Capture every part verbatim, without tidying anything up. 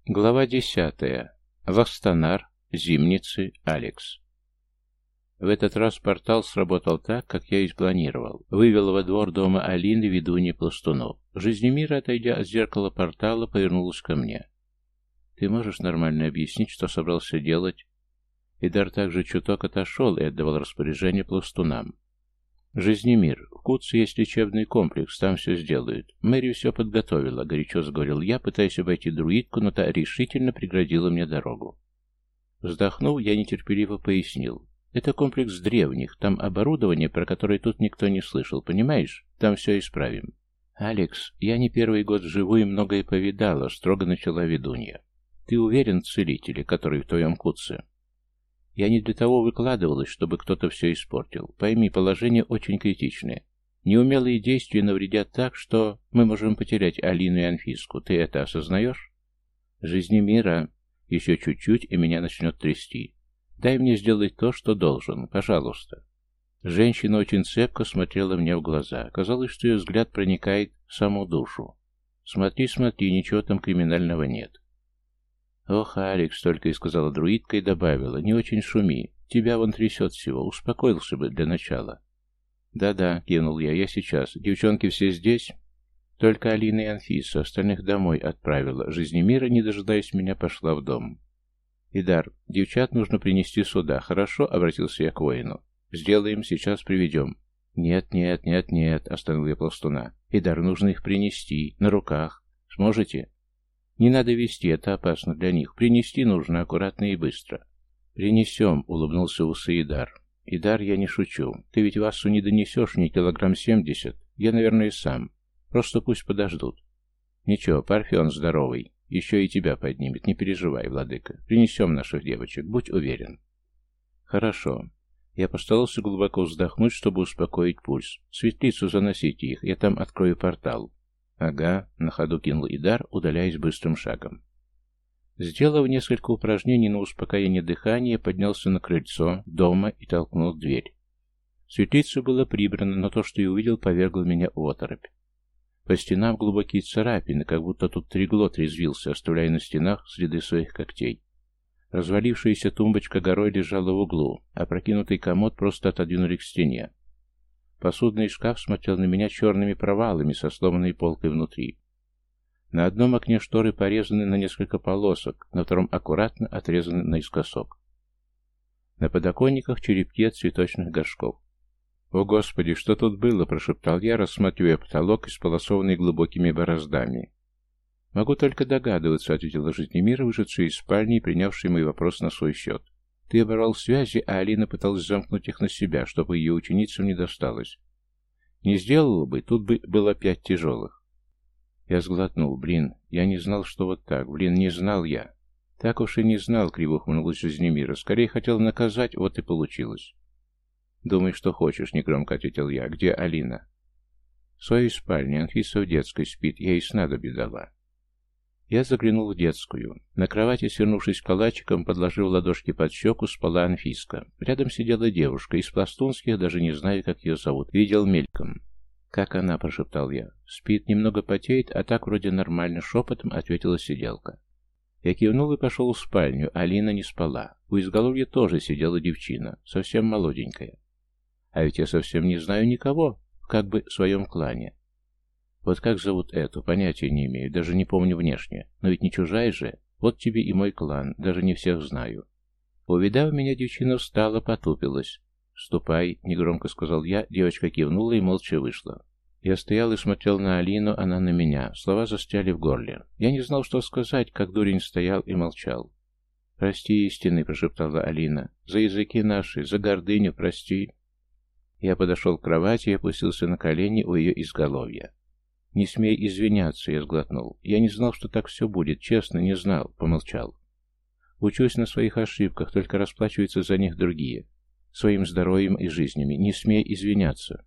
Глава десятая. Вахстанар, Зимницы, Алекс. В этот раз портал сработал так, как я и спланировал. Вывел во двор дома Алины ведуньи Пластунов. Жизнемира, отойдя от зеркала портала, повернулась ко мне. «Ты можешь нормально объяснить, что собрался делать?» Идар также чуток отошел и отдавал распоряжение Пластунам. «Жизнемир, в Кутце есть лечебный комплекс, там все сделают. Мэри все подготовила», — горячо заговорил я, пытаясь обойти друидку, но та решительно преградила мне дорогу. Вздохнув, я нетерпеливо пояснил. «Это комплекс древних, там оборудование, про которое тут никто не слышал, понимаешь? Там все исправим». «Алекс, я не первый год живу и многое повидала», — строго начала ведунья. «Ты уверен в целителе, который в твоем Кутце?» Я не для того выкладывалась, чтобы кто-то все испортил. Пойми, положение очень критичное. Неумелые действия навредят так, что мы можем потерять Алину и Анфиску. Ты это осознаешь? Жизнемира. Еще чуть-чуть, и меня начнет трясти. Дай мне сделать то, что должен. Пожалуйста. Женщина очень цепко смотрела мне в глаза. Казалось, что ее взгляд проникает в саму душу. Смотри, смотри, ничего там криминального нет. «Ох, Алекс», — только и сказала друидка и добавила, — «не очень шуми. Тебя вон трясет всего. Успокоился бы для начала». «Да-да», — кивнул я, — «я сейчас. Девчонки все здесь?» «Только Алина и Анфиса. Остальных домой отправила. Жизнемира, не дожидаясь меня, пошла в дом». «Идар, девчат нужно принести сюда. Хорошо?» — обратился я к воину. «Сделаем, сейчас приведем». «Нет, нет, нет, нет», — остановил я Пластуна. «Идар, нужно их принести. На руках. Сможете?» «Не надо везти, это опасно для них. Принести нужно аккуратно и быстро». «Принесем», — улыбнулся усы Идар. «Идар, я не шучу. Ты ведь Васу не донесешь ни килограмм семьдесят. Я, наверное, сам. Просто пусть подождут». «Ничего, Парфен здоровый. Еще и тебя поднимет. Не переживай, владыка. Принесем наших девочек, будь уверен». «Хорошо». Я постарался глубоко вздохнуть, чтобы успокоить пульс. «В светлицу заносите их, я там открою портал». «Ага», — на ходу кинул Идар, удаляясь быстрым шагом. Сделав несколько упражнений на успокоение дыхания, поднялся на крыльцо дома и толкнул дверь. Светлица была прибрана, но то, что я увидел, повергло меня в оторопь. По стенам глубокие царапины, как будто тут триглот резвился, оставляя на стенах следы своих когтей. Развалившаяся тумбочка горой лежала в углу, а прокинутый комод просто отодвинули к стене. Посудный шкаф смотрел на меня черными провалами со сломанной полкой внутри. На одном окне шторы порезаны на несколько полосок, на втором аккуратно отрезаны наискосок. На подоконниках черепки от цветочных горшков. «О, Господи, что тут было?» – прошептал я, рассматривая потолок, исполосованный глубокими бороздами. «Могу только догадываться», – ответила Жизнемира, вышедшая из спальни и принявшая мой вопрос на свой счет. «Ты оборвал связи, а Алина пыталась замкнуть их на себя, чтобы ее ученицам не досталось. Не сделала бы, тут бы было пять тяжелых». Я сглотнул. Блин, я не знал, что вот так. Блин, не знал я. Так уж и не знал, криво ухмыльнулась Жизнемира. Скорее хотел наказать, вот и получилось. «Думай, что хочешь», — негромко ответил я. «Где Алина?» «В своей спальне. Анфиса в детской спит. Я ей снадобье дала». Я заглянул в детскую. На кровати, свернувшись калачиком, подложив ладошки под щеку, спала Анфиска. Рядом сидела девушка, из пластунских, даже не знаю, как ее зовут. Видел мельком. «Как она?» – прошептал я. «Спит, немного потеет, а так вроде нормально», – шепотом ответила сиделка. Я кивнул и пошел в спальню. Алина не спала. У изголовья тоже сидела девчина, совсем молоденькая. А ведь я совсем не знаю никого, как бы в своем клане. Вот как зовут эту, понятия не имею, даже не помню внешне. Но ведь не чужая же. Вот тебе и мой клан, даже не всех знаю. Увидав меня, девчина встала, потупилась. «Ступай», — негромко сказал я, девочка кивнула и молча вышла. Я стоял и смотрел на Алину, она на меня. Слова застряли в горле. Я не знал, что сказать, как дурень стоял и молчал. «Прости, истинный», — прошептала Алина. «За языки наши, за гордыню, прости». Я подошел к кровати и опустился на колени у ее изголовья. «Не смей извиняться», — я сглотнул. «Я не знал, что так все будет, честно, не знал», — помолчал. «Учусь на своих ошибках, только расплачиваются за них другие. Своим здоровьем и жизнями. Не смей извиняться».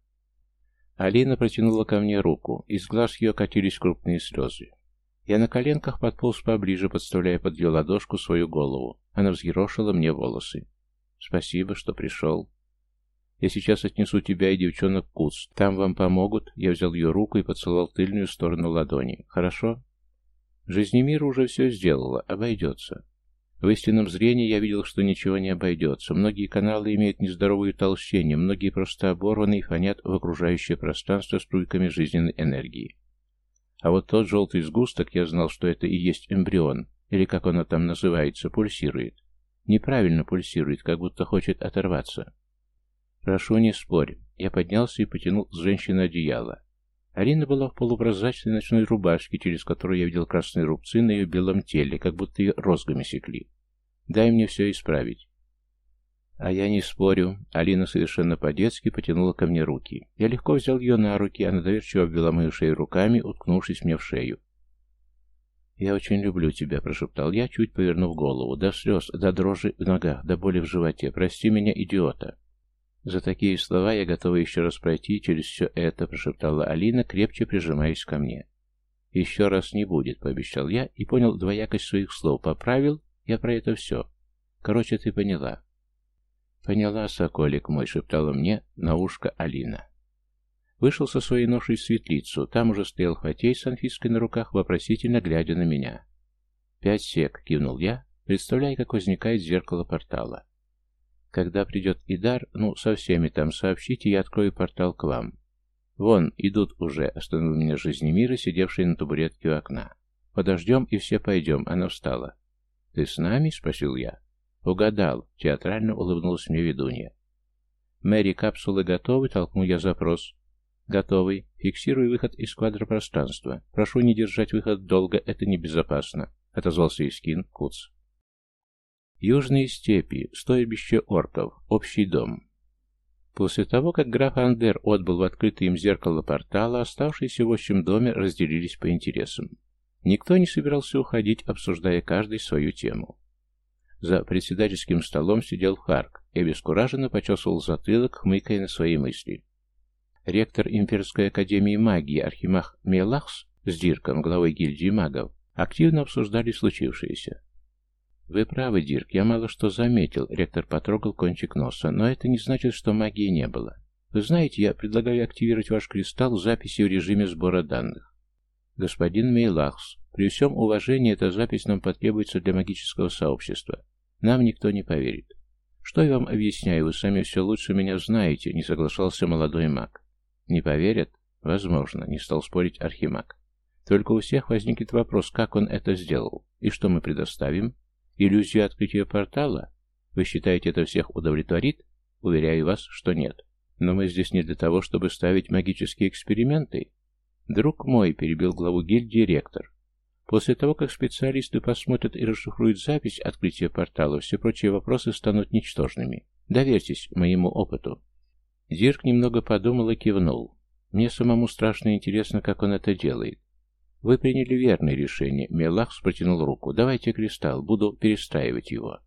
Алина протянула ко мне руку, из глаз ее катились крупные слезы. Я на коленках подполз поближе, подставляя под ее ладошку свою голову. Она взъерошила мне волосы. «Спасибо, что пришел. Я сейчас отнесу тебя и девчонок в Кутц. Там вам помогут». Я взял ее руку и поцеловал тыльную сторону ладони. «Хорошо?» Жизнемир уже все сделала, обойдется. В истинном зрении я видел, что ничего не обойдется. Многие каналы имеют нездоровое толщение, многие просто оборваны и фонят в окружающее пространство струйками жизненной энергии. А вот тот желтый сгусток, я знал, что это и есть эмбрион, или как оно там называется, пульсирует. Неправильно пульсирует, как будто хочет оторваться. «Прошу, не спорь». Я поднялся и потянул с женщины одеяло. Арина была в полупрозрачной ночной рубашке, через которую я видел красные рубцы на ее белом теле, как будто ее розгами секли. «Дай мне все исправить». «А я не спорю». Алина совершенно по-детски потянула ко мне руки. Я легко взял ее на руки, она доверчиво обвела мою шею руками, уткнувшись мне в шею. «Я очень люблю тебя», — прошептал я, чуть повернув голову. До слез, до дрожи в ногах, до боли в животе. «Прости меня, идиота». «За такие слова я готова еще раз пройти через все это», — прошептала Алина, крепче прижимаясь ко мне. «Еще раз не будет», — пообещал я и понял двоякость своих слов. Поправил я про это все. Короче, ты поняла. «Поняла, соколик мой», — шептала мне на ушко Алина. Вышел со своей ношей в светлицу. Там уже стоял Фатей с Анфиской на руках, вопросительно глядя на меня. «Пять сек», — кивнул я, представляя, как возникает зеркало портала. «Когда придет Идар, ну, со всеми там сообщите, я открою портал к вам. Вон, идут уже», — остановил меня Жизнемира, сидевший на табуретке у окна. «Подождем и все пойдем», — она встала. «Ты с нами?» — спросил я. «Угадал», — театрально улыбнулась мне ведунья. «Мэри, капсулы готовы?» — толкнул я запрос. «Готовый. Фиксирую выход из квадропространства. Прошу не держать выход долго, это небезопасно», — отозвался Искин Куц. Южные степи, стоебище орков, общий дом. После того, как граф Андер отбыл в открытое им зеркало портала, оставшиеся в общем доме разделились по интересам. Никто не собирался уходить, обсуждая каждый свою тему. За председательским столом сидел Харк и обескураженно почесывал затылок, хмыкая на свои мысли. Ректор Имперской академии магии Архимаг Мелахс с Дирком, главой гильдии магов, активно обсуждали случившееся. «Вы правы, Дирк, я мало что заметил», — ректор потрогал кончик носа, «но это не значит, что магии не было. Вы знаете, я предлагаю активировать ваш кристалл записи в режиме сбора данных. Господин Мейлахс, при всем уважении, эта запись нам потребуется для магического сообщества. Нам никто не поверит. Что я вам объясняю, вы сами все лучше меня знаете», — не соглашался молодой маг. «Не поверят? Возможно», — не стал спорить Архимаг. «Только у всех возникнет вопрос, как он это сделал, и что мы предоставим? Иллюзию открытия портала? Вы считаете, это всех удовлетворит? Уверяю вас, что нет. Но мы здесь не для того, чтобы ставить магические эксперименты». «Друг мой», — перебил главу гильдии ректор, «после того, как специалисты посмотрят и расшифруют запись открытия портала, все прочие вопросы станут ничтожными. Доверьтесь моему опыту». Дирк немного подумал и кивнул. «Мне самому страшно интересно, как он это делает». «Вы приняли верное решение», — Мелахс протянул руку. «Давайте кристалл, буду перестраивать его».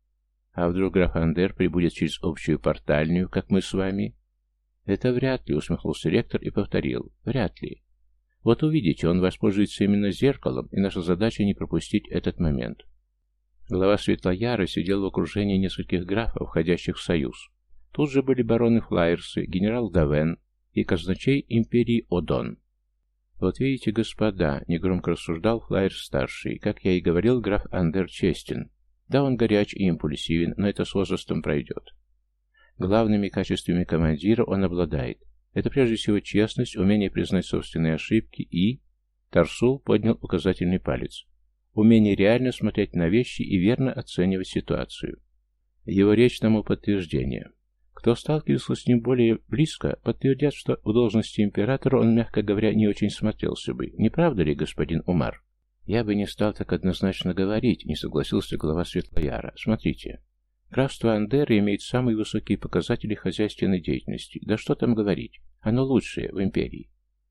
«А вдруг граф Андер прибудет через общую портальню, как мы с вами?» «Это вряд ли», — усмехнулся ректор и повторил. «Вряд ли. Вот увидите, он воспользуется именно зеркалом, и наша задача не пропустить этот момент». Глава Светлояра сидел в окружении нескольких графов, входящих в союз. Тут же были бароны Флайерсы, генерал Давен и казначей империи Одон. «Вот видите, господа», — негромко рассуждал Флайерс-старший, «как я и говорил, граф Андер честен. Да, он горяч и импульсивен, но это с возрастом пройдет. Главными качествами командира он обладает. Это прежде всего честность, умение признать собственные ошибки и...» Тарсул поднял указательный палец. «Умение реально смотреть на вещи и верно оценивать ситуацию». Его речь тому подтверждение. Кто сталкивался с ним более близко, подтвердят, что в должности императора он, мягко говоря, не очень смотрелся бы. Не правда ли, господин Умар? «Я бы не стал так однозначно говорить», — не согласился глава Светлояра. «Смотрите. Графство Андеры имеет самые высокие показатели хозяйственной деятельности. Да что там говорить, оно лучшее в империи.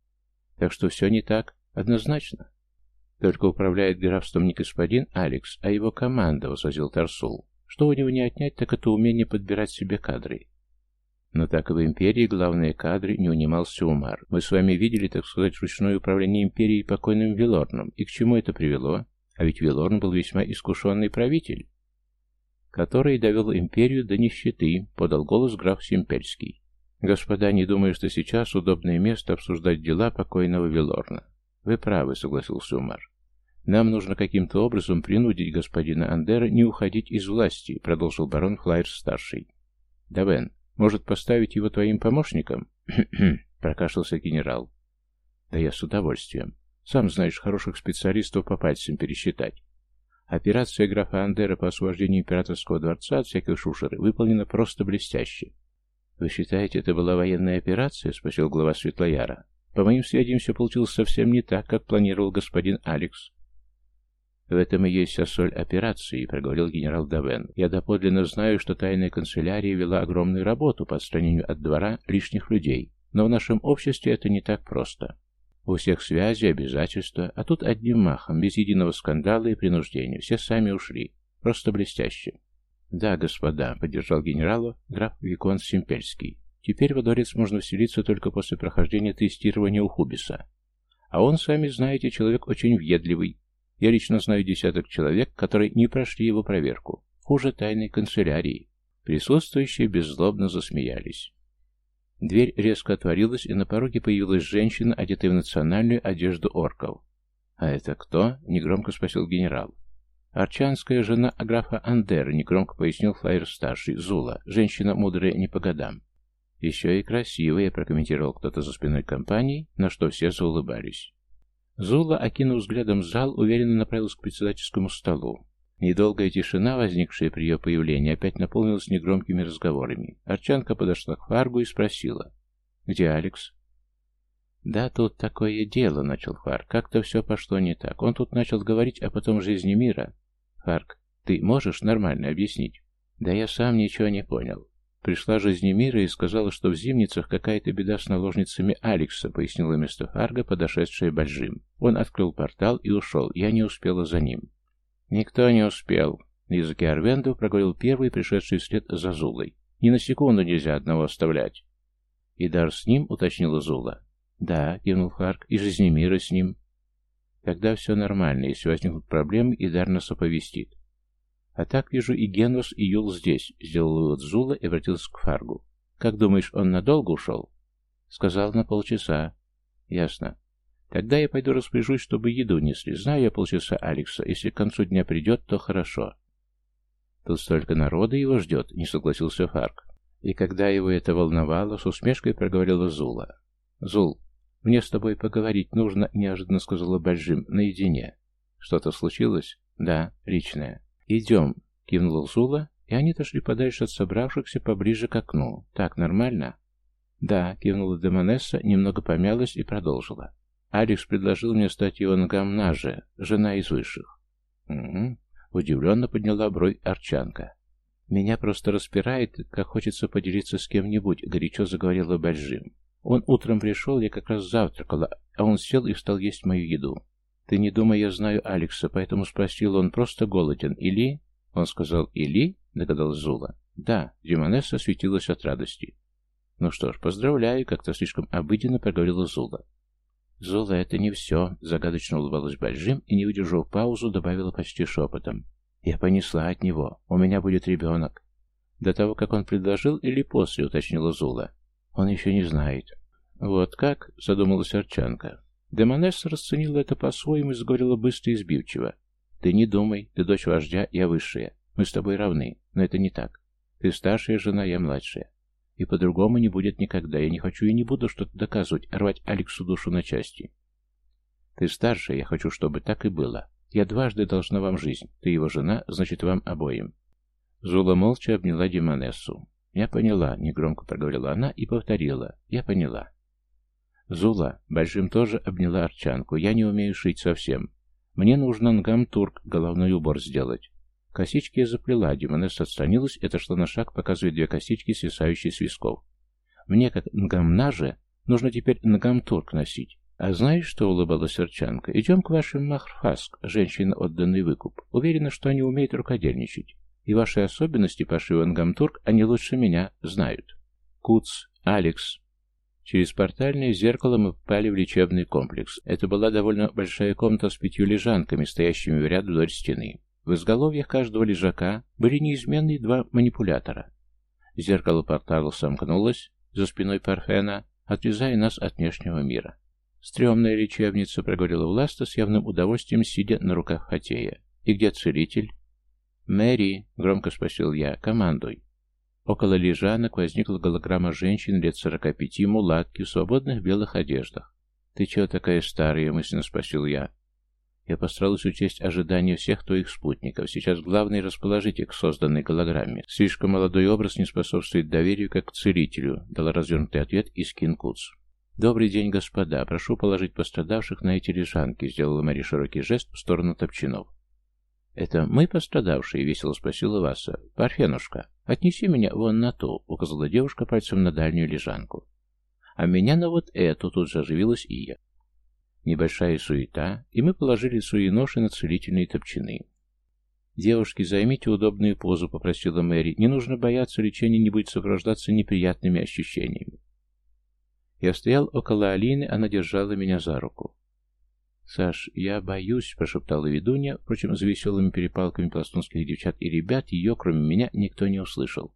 Так что все не так, однозначно. Только управляет графством не господин Алекс, а его команда», — возразил Тарсул. «Что у него не отнять, так это умение подбирать себе кадры». «Но так и в империи главные кадры», — не унимался Умар. «Мы с вами видели, так сказать, ручное управление империей покойным Вилорном. И к чему это привело? А ведь Вилорн был весьма искушенный правитель, который довел империю до нищеты», — подал голос граф Симпельский. «Господа, не думаю, что сейчас удобное место обсуждать дела покойного Вилорна». «Вы правы», — согласился Умар. «Нам нужно каким-то образом принудить господина Андера не уходить из власти», — продолжил барон Флайерс-старший. «Давен, может, поставить его твоим помощником?» прокашлялся генерал. «Да я с удовольствием. Сам знаешь, хороших специалистов по пальцам пересчитать. Операция графа Андера по освобождению императорского дворца от всяких шушер выполнена просто блестяще». «Вы считаете, это была военная операция?» — спросил глава Светлояра. «По моим сведениям, все получилось совсем не так, как планировал господин Алекс». «В этом и есть вся соль операции», — проговорил генерал Давен. «Я доподлинно знаю, что тайная канцелярия вела огромную работу по отстранению от двора лишних людей, но в нашем обществе это не так просто. У всех связи, обязательства, а тут одним махом, без единого скандала и принуждения. Все сами ушли. Просто блестяще». «Да, господа», — поддержал генерала граф Виконт Симпельский. «Теперь во дворец можно вселиться только после прохождения тестирования у Хубиса. А он, сами знаете, человек очень въедливый. Я лично знаю десяток человек, которые не прошли его проверку. Хуже тайной канцелярии». Присутствующие беззлобно засмеялись. Дверь резко отворилась, и на пороге появилась женщина, одетая в национальную одежду орков. «А это кто?» — негромко спросил генерал. «Арчанская жена графа Андера», — негромко пояснил Флайер-старший. «Зула. Женщина мудрая не по годам». «Еще и красивая», — прокомментировал кто-то за спиной компании, на что все заулыбались. Зула, окинув взглядом зал, уверенно направилась к председательскому столу. Недолгая тишина, возникшая при ее появлении, опять наполнилась негромкими разговорами. Арчанка подошла к Фаргу и спросила: «Где Алекс?» «Да тут такое дело», — начал Фарг. «Как-то все пошло не так. Он тут начал говорить о потом жизни мира». «Фарг, ты можешь нормально объяснить?» «Да я сам ничего не понял. Пришла жизнь мира и сказала, что в Зимницах какая-то беда с наложницами Алекса», — пояснила вместо Фарга подошедшая Бальжим. Он открыл портал и ушел. Я не успела за ним. «Никто не успел», — на языке Арвенду проговорил первый, пришедший вслед за Зулой. «Ни на секунду нельзя одного оставлять». «И дар с ним?» — уточнила Зула. «Да», — кивнул Фарг, — «и жизнемира с ним». «Тогда все нормально. Если возникнут проблемы, Идар нас оповестит». «А так, вижу, и Генвас, и Юл здесь», — сделал вывод Зула и обратился к Фаргу. «Как думаешь, он надолго ушел?» «Сказал, на полчаса». «Ясно. Тогда я пойду распоряжусь, чтобы еду несли. Знаю я полчаса Алекса. Если к концу дня придет, то хорошо». «Тут столько народа его ждет», — не согласился Фарг. И когда его это волновало, с усмешкой проговорила Зула. «Зул, мне с тобой поговорить нужно», — неожиданно сказала Бальжим, — «наедине». «Что-то случилось?» «Да, личное». «Идем», — кивнула Зула, и они отошли подальше от собравшихся поближе к окну. «Так, нормально?» «Да», — кивнула Демонесса, немного помялась и продолжила. «Алекс предложил мне стать его Нгамнаже, жена из высших». «Угу», — удивленно подняла бровь Арчанка. «Меня просто распирает, как хочется поделиться с кем-нибудь», — горячо заговорила Бальжим. «Он утром пришел, я как раз завтракала, а он сел и стал есть мою еду. Ты не думай, я знаю Алекса, поэтому спросил, он просто голоден, или...» Он сказал «или?» — догадалась Зула. «Да», — Демонесса светилась от радости. «Ну что ж, поздравляю», — как-то слишком обыденно проговорила Зула. «Зула, это не все», — загадочно улыбалась Бальжим и, не выдержав паузу, добавила почти шепотом. «Я понесла от него. У меня будет ребенок». «До того, как он предложил, или после?» — уточнила Зула. «Он еще не знает». «Вот как?» — задумалась Арчанка. Демонесса расценила это по-своему и заговорила быстро и сбивчиво. «Ты не думай, ты дочь вождя, я высшая. Мы с тобой равны, но это не так. Ты старшая жена, я младшая. И по-другому не будет никогда. Я не хочу и не буду что-то доказывать, рвать Алексу душу на части. Ты старшая, я хочу, чтобы так и было. Я дважды должна вам жизнь. Ты его жена, значит, вам обоим». Зула молча обняла Демонессу. «Я поняла», — негромко проговорила она и повторила. «Я поняла». «Зула», — Бальжим тоже обняла Арчанку, — «я не умею шить совсем. Мне нужно нгамтурк, головной убор сделать». Косички я заплела, Демонесса отстранилась и отошла на шаг, показывая две косички, свисающие с висков. «Мне, как нгамнаже, нужно теперь нгамтурк носить». «А знаешь что?» — улыбалась Арчанка. «Идем к вашим махрфаск, женщина, отданный выкуп. Уверена, что они умеют рукодельничать. И ваши особенности пошива нгамтурк они лучше меня знают». «Куц, Алекс». Через портальное зеркало мы попали в лечебный комплекс. Это была довольно большая комната с пятью лежанками, стоящими в ряд вдоль стены. В изголовьях каждого лежака были неизменные два манипулятора. Зеркало портала сомкнулось за спиной Парфена, отрезая нас от внешнего мира. «Стремная лечебница», — проговорила Власта с явным удовольствием, сидя на руках Хатея. «И где целитель?» «Мэри», — громко спросил я, — «командуй». Около лежанок возникла голограмма женщин лет сорока пяти, мулатки, в свободных белых одеждах. «Ты чего такая старая?» — мысленно спросил я. Я постаралась учесть ожидания всех твоих спутников. Сейчас главное расположить их к созданной голограмме. Слишком молодой образ не способствует доверию, как к целителю, дала развернутый ответ Искин Куц. «Добрый день, господа. Прошу положить пострадавших на эти лежанки», — сделала Мэри широкий жест в сторону топчинов. «Это мы пострадавшие?» — весело спросила Васа. «Парфенушка, отнеси меня вон на ту», — указала девушка пальцем на дальнюю лежанку. «А меня на вот эту», — тут же оживилась Ия. Небольшая суета, и мы положили свои ноши на целительные топчины. «Девушки, займите удобную позу», — попросила Мэри. «Не нужно бояться, лечение не будет сопровождаться неприятными ощущениями». Я стоял около Алины, она держала меня за руку. «Саш, я боюсь», — прошептала ведунья. Впрочем, за веселыми перепалками пластунских девчат и ребят ее, кроме меня, никто не услышал.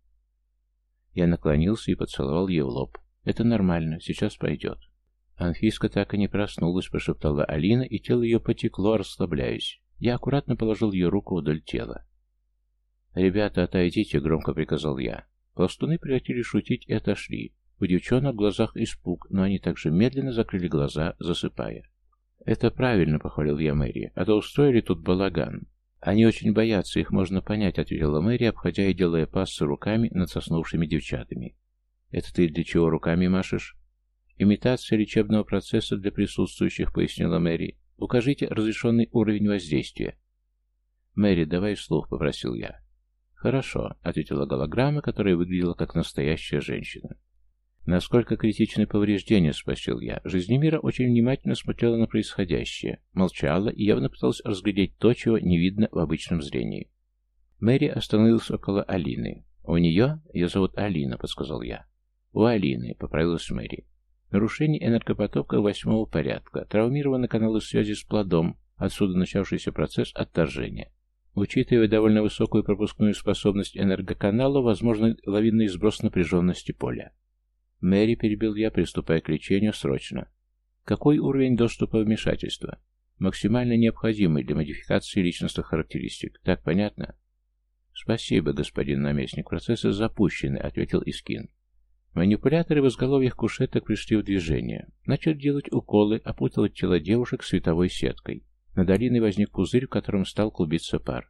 Я наклонился и поцеловал ее в лоб. «Это нормально, сейчас пойдет». «Анфиска так и не проснулась», — прошептала Алина, и тело ее потекло, расслабляясь. Я аккуратно положил ее руку вдоль тела. «Ребята, отойдите», — громко приказал я. Пластуны прекратили шутить и отошли. У девчонок в глазах испуг, но они также медленно закрыли глаза, засыпая. «Это правильно», — похвалил я Мэри, — «а то устроили тут балаган». «Они очень боятся, их можно понять», — ответила Мэри, обходя и делая пассы руками над соснувшими девчатами. «Это ты для чего руками машешь?» «Имитация лечебного процесса для присутствующих», — пояснила Мэри. «Укажите разрешенный уровень воздействия». «Мэри, давай вслух», — попросил я. «Хорошо», — ответила голограмма, которая выглядела как настоящая женщина. «Насколько критичны повреждения?» — спросил я. Жизнемира очень внимательно смотрела на происходящее, молчала и явно пыталась разглядеть то, чего не видно в обычном зрении. Мэри остановилась около Алины. «У нее? Ее зовут Алина», — подсказал я. «У Алины», — поправилась Мэри. «Нарушение энергопотока восьмого порядка. Травмированы каналы связи с плодом, отсюда начавшийся процесс отторжения. Учитывая довольно высокую пропускную способность энергоканала, возможен лавинный сброс напряженности поля». «Мэри», — перебил я, приступая к лечению срочно. «Какой уровень доступа вмешательства?» «Максимально необходимый для модификации личностных характеристик. Так понятно?» «Спасибо, господин наместник. Процессы запущены», — ответил Искин. Манипуляторы в изголовьях кушеток пришли в движение. Начали делать уколы, опутывать тела девушек световой сеткой. Над Алиной возник пузырь, в котором стал клубиться пар.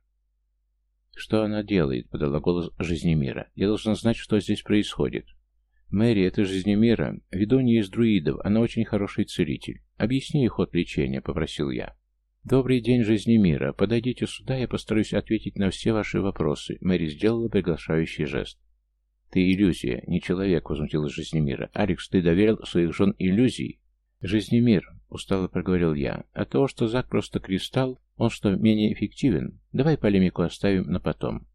«Что она делает?» — подала голос Жизнемира. «Я должна знать, что здесь происходит». «Мэри, это Жизнемира, ведунья из друидов, она очень хороший целитель. Объясни ей ход лечения», — попросил я. «Добрый день, Жизнемира. Подойдите сюда, я постараюсь ответить на все ваши вопросы». Мэри сделала приглашающий жест. «Ты иллюзия, не человек», — возмутилась Жизнемира. «Алекс, ты доверил своих жен иллюзий?» «Жизнемир», — устало проговорил я, — «от того, что Зак просто кристалл, он что, менее эффективен? Давай полемику оставим на потом».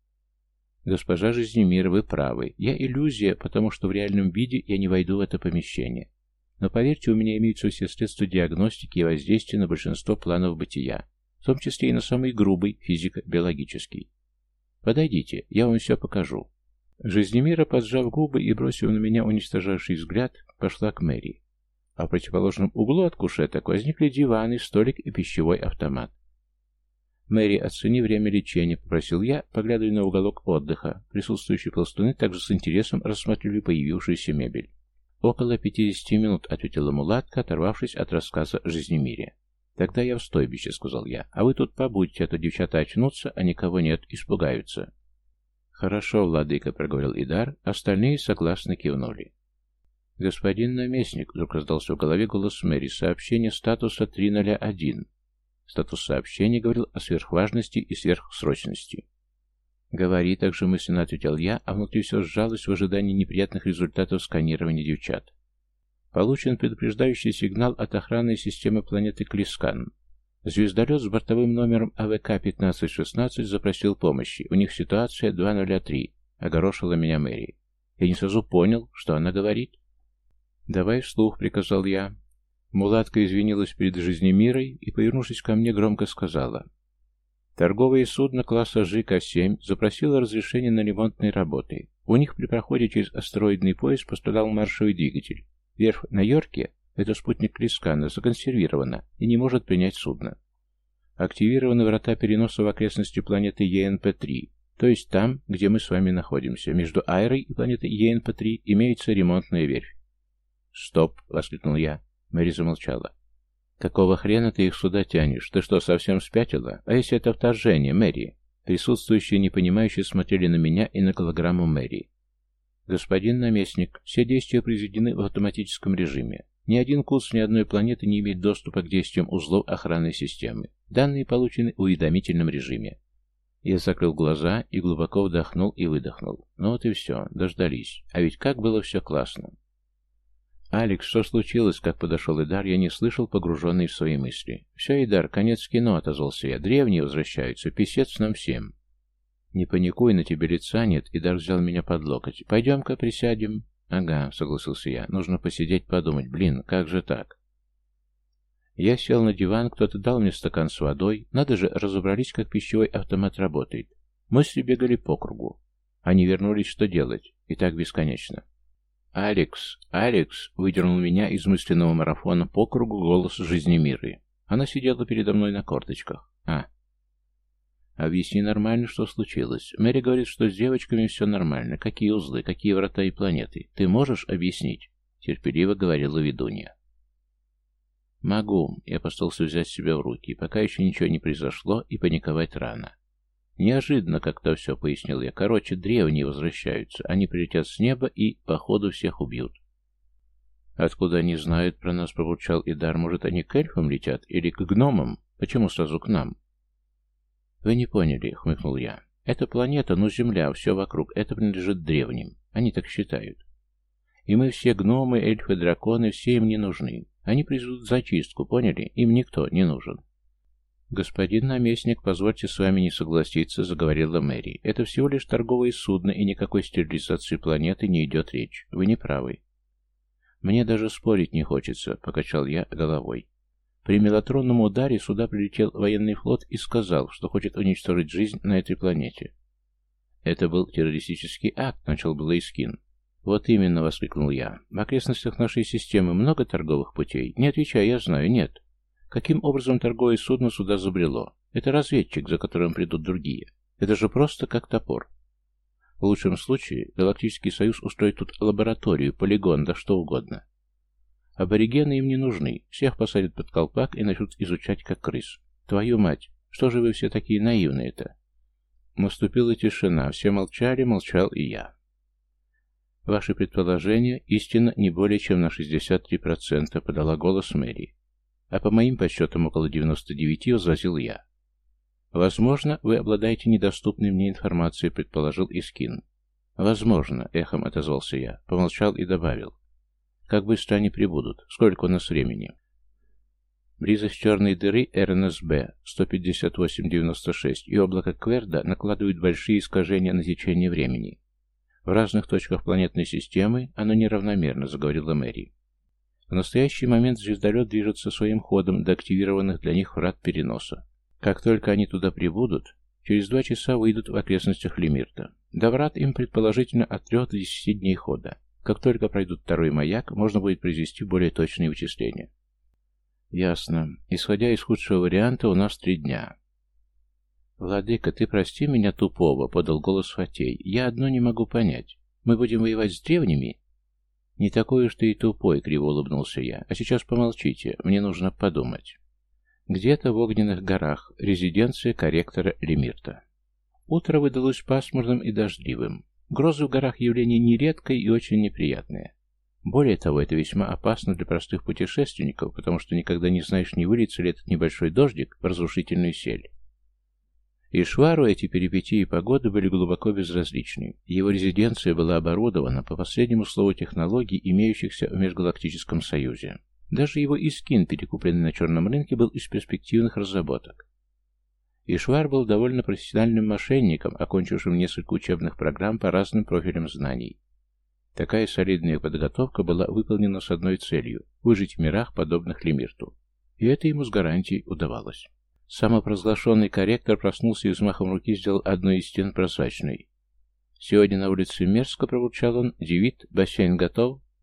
«Госпожа Жизнемир, вы правы. Я иллюзия, потому что в реальном виде я не войду в это помещение. Но поверьте, у меня имеются все средства диагностики и воздействия на большинство планов бытия, в том числе и на самый грубый физико-биологический. Подойдите, я вам все покажу». Жизнемира, поджав губы и бросив на меня уничтожавший взгляд, пошла к Мэри. А в противоположном углу от кушеток возникли диваны, столик и пищевой автомат. «Мэри, оцени время лечения», — попросил я, поглядывая на уголок отдыха. Присутствующие пластуны также с интересом рассматривали появившуюся мебель. «Около пятидесяти минут», — ответила мулатка, оторвавшись от рассказа Жизнемире. «Тогда я в стойбище», — сказал я. «А вы тут побудьте, а то девчата очнутся, а никого нет, испугаются». «Хорошо, владыка», — проговорил Идар, остальные согласно кивнули. «Господин наместник», — вдруг раздался в голове голос Мэри, — «сообщение статуса три ноль один». Статус сообщения говорил о сверхважности и сверхсрочности. «Говори», — также мысленно ответил я, а внутри все сжалось в ожидании неприятных результатов сканирования девчат. Получен предупреждающий сигнал от охранной системы планеты Клискан. Звездолет с бортовым номером А В К пятнадцать шестнадцать запросил помощи. У них ситуация два ноль три. Огорошила меня Мэри. Я не сразу понял, что она говорит. «Давай вслух», — приказал я. Мулатка извинилась перед Жизнемирой и, повернувшись ко мне, громко сказала. Торговое судно класса Ж К семь запросило разрешение на ремонтные работы. У них при проходе через астероидный пояс пострадал маршевый двигатель. Верфь на Йорке Это спутник Лискана, законсервировано и не может принять судно. Активированы врата переноса в окрестности планеты Е Н П три, то есть там, где мы с вами находимся. Между Айрой и планетой Е Н П три имеется ремонтная верфь. «Стоп!» — воскликнул я. Мэри замолчала. «Какого хрена ты их сюда тянешь? Ты что, совсем спятила? А если это вторжение, Мэри?» Присутствующие непонимающие смотрели на меня и на голограмму Мэри. «Господин наместник, все действия произведены в автоматическом режиме. Ни один курс ни одной планеты не имеет доступа к действиям узлов охранной системы. Данные получены в уведомительном режиме». Я закрыл глаза и глубоко вдохнул и выдохнул. Ну вот и все, дождались. А ведь как было все классно. «Алекс, что случилось?» Как подошел Идар, я не слышал, погруженный в свои мысли. «Все, Идар, конец кино», — отозвался я. «Древние возвращаются, писец нам всем». «Не паникуй, на тебе лица нет», — Идар взял меня под локоть. «Пойдем-ка присядем». «Ага», — согласился я. «Нужно посидеть, подумать. Блин, как же так?» Я сел на диван, кто-то дал мне стакан с водой. Надо же, разобрались, как пищевой автомат работает. Мысли бегали по кругу. Они вернулись, что делать. И так бесконечно. «Алекс! Алекс!» — выдернул меня из мысленного марафона по кругу голос жизни Миры. Она сидела передо мной на корточках. «А!» «Объясни нормально, что случилось. Мэри говорит, что с девочками все нормально. Какие узлы, какие врата и планеты. Ты можешь объяснить?» — терпеливо говорила ведунья. «Могу». Я постарался взять себя в руки. Пока еще ничего не произошло, и паниковать рано. «Неожиданно как-то все», — пояснил я. «Короче, древние возвращаются. Они прилетят с неба и, походу, всех убьют». «Откуда они знают про нас?» — пробурчал Идар. «Может, они к эльфам летят? Или к гномам? Почему сразу к нам?» «Вы не поняли», — хмыкнул я. «Это планета, ну Земля, все вокруг. Это принадлежит древним. Они так считают. И мы все гномы, эльфы, драконы, все им не нужны. Они произведут зачистку, поняли? Им никто не нужен». «Господин наместник, позвольте с вами не согласиться», — заговорила Мэри. «Это всего лишь торговое судно, и никакой стерилизации планеты не идет речь. Вы не правы». «Мне даже спорить не хочется», — покачал я головой. При мелатронном ударе сюда прилетел военный флот и сказал, что хочет уничтожить жизнь на этой планете. «Это был террористический акт», — начал было Искин. «Вот именно», — воскликнул я. «В окрестностях нашей системы много торговых путей?» «Не отвечай, я знаю, нет». Каким образом торговое судно сюда забрело? Это разведчик, за которым придут другие. Это же просто как топор. В лучшем случае Галактический Союз устроит тут лабораторию, полигон, да что угодно. Аборигены им не нужны. Всех посадят под колпак и начнут изучать как крыс. Твою мать, что же вы все такие наивные-то? Наступила тишина. Все молчали, молчал и я. Ваши предположения истинно не более чем на шестьдесят три процента, подала голос Мэри. А по моим подсчетам около девяноста девяти, возразил я. «Возможно, вы обладаете недоступной мне информацией», — предположил Искин. «Возможно», — эхом отозвался я, помолчал и добавил. «Как быстро они прибудут? Сколько у нас времени?» Близость черной дыры эр эн эс бэ сто пятьдесят восемь девяносто шесть и облако Кверда накладывают большие искажения на течение времени. В разных точках планетной системы оно неравномерно, заговорила Мэри. В настоящий момент звездолет движется своим ходом до активированных для них врат переноса. Как только они туда прибудут, через два часа выйдут в окрестностях Лимирта. До врат им предположительно от трех до десяти дней хода. Как только пройдут второй маяк, можно будет произвести более точные вычисления. Ясно. Исходя из худшего варианта, у нас три дня. «Владыка, ты прости меня тупого», — подал голос Фатей. «Я одно не могу понять. Мы будем воевать с древними?» «Не такой уж ты и тупой», — криво улыбнулся я. «А сейчас помолчите, мне нужно подумать». Где-то в огненных горах, резиденция корректора Лимирта. Утро выдалось пасмурным и дождливым. Грозы в горах явление нередкое и очень неприятное. Более того, это весьма опасно для простых путешественников, потому что никогда не знаешь, не выльется ли этот небольшой дождик в разрушительную сель. Ишвару эти перипетии погоды были глубоко безразличны. Его резиденция была оборудована по последнему слову технологий, имеющихся в Межгалактическом Союзе. Даже его Искин, перекупленный на черном рынке, был из перспективных разработок. Ишвар был довольно профессиональным мошенником, окончившим несколько учебных программ по разным профилям знаний. Такая солидная подготовка была выполнена с одной целью – выжить в мирах, подобных Лимирту. И это ему с гарантией удавалось. Самопровозглашенный корректор проснулся и взмахом руки сделал одну из стен прозрачной. «Сегодня на улице мерзко», — пробурчал он. «Девит, бассейн готов?»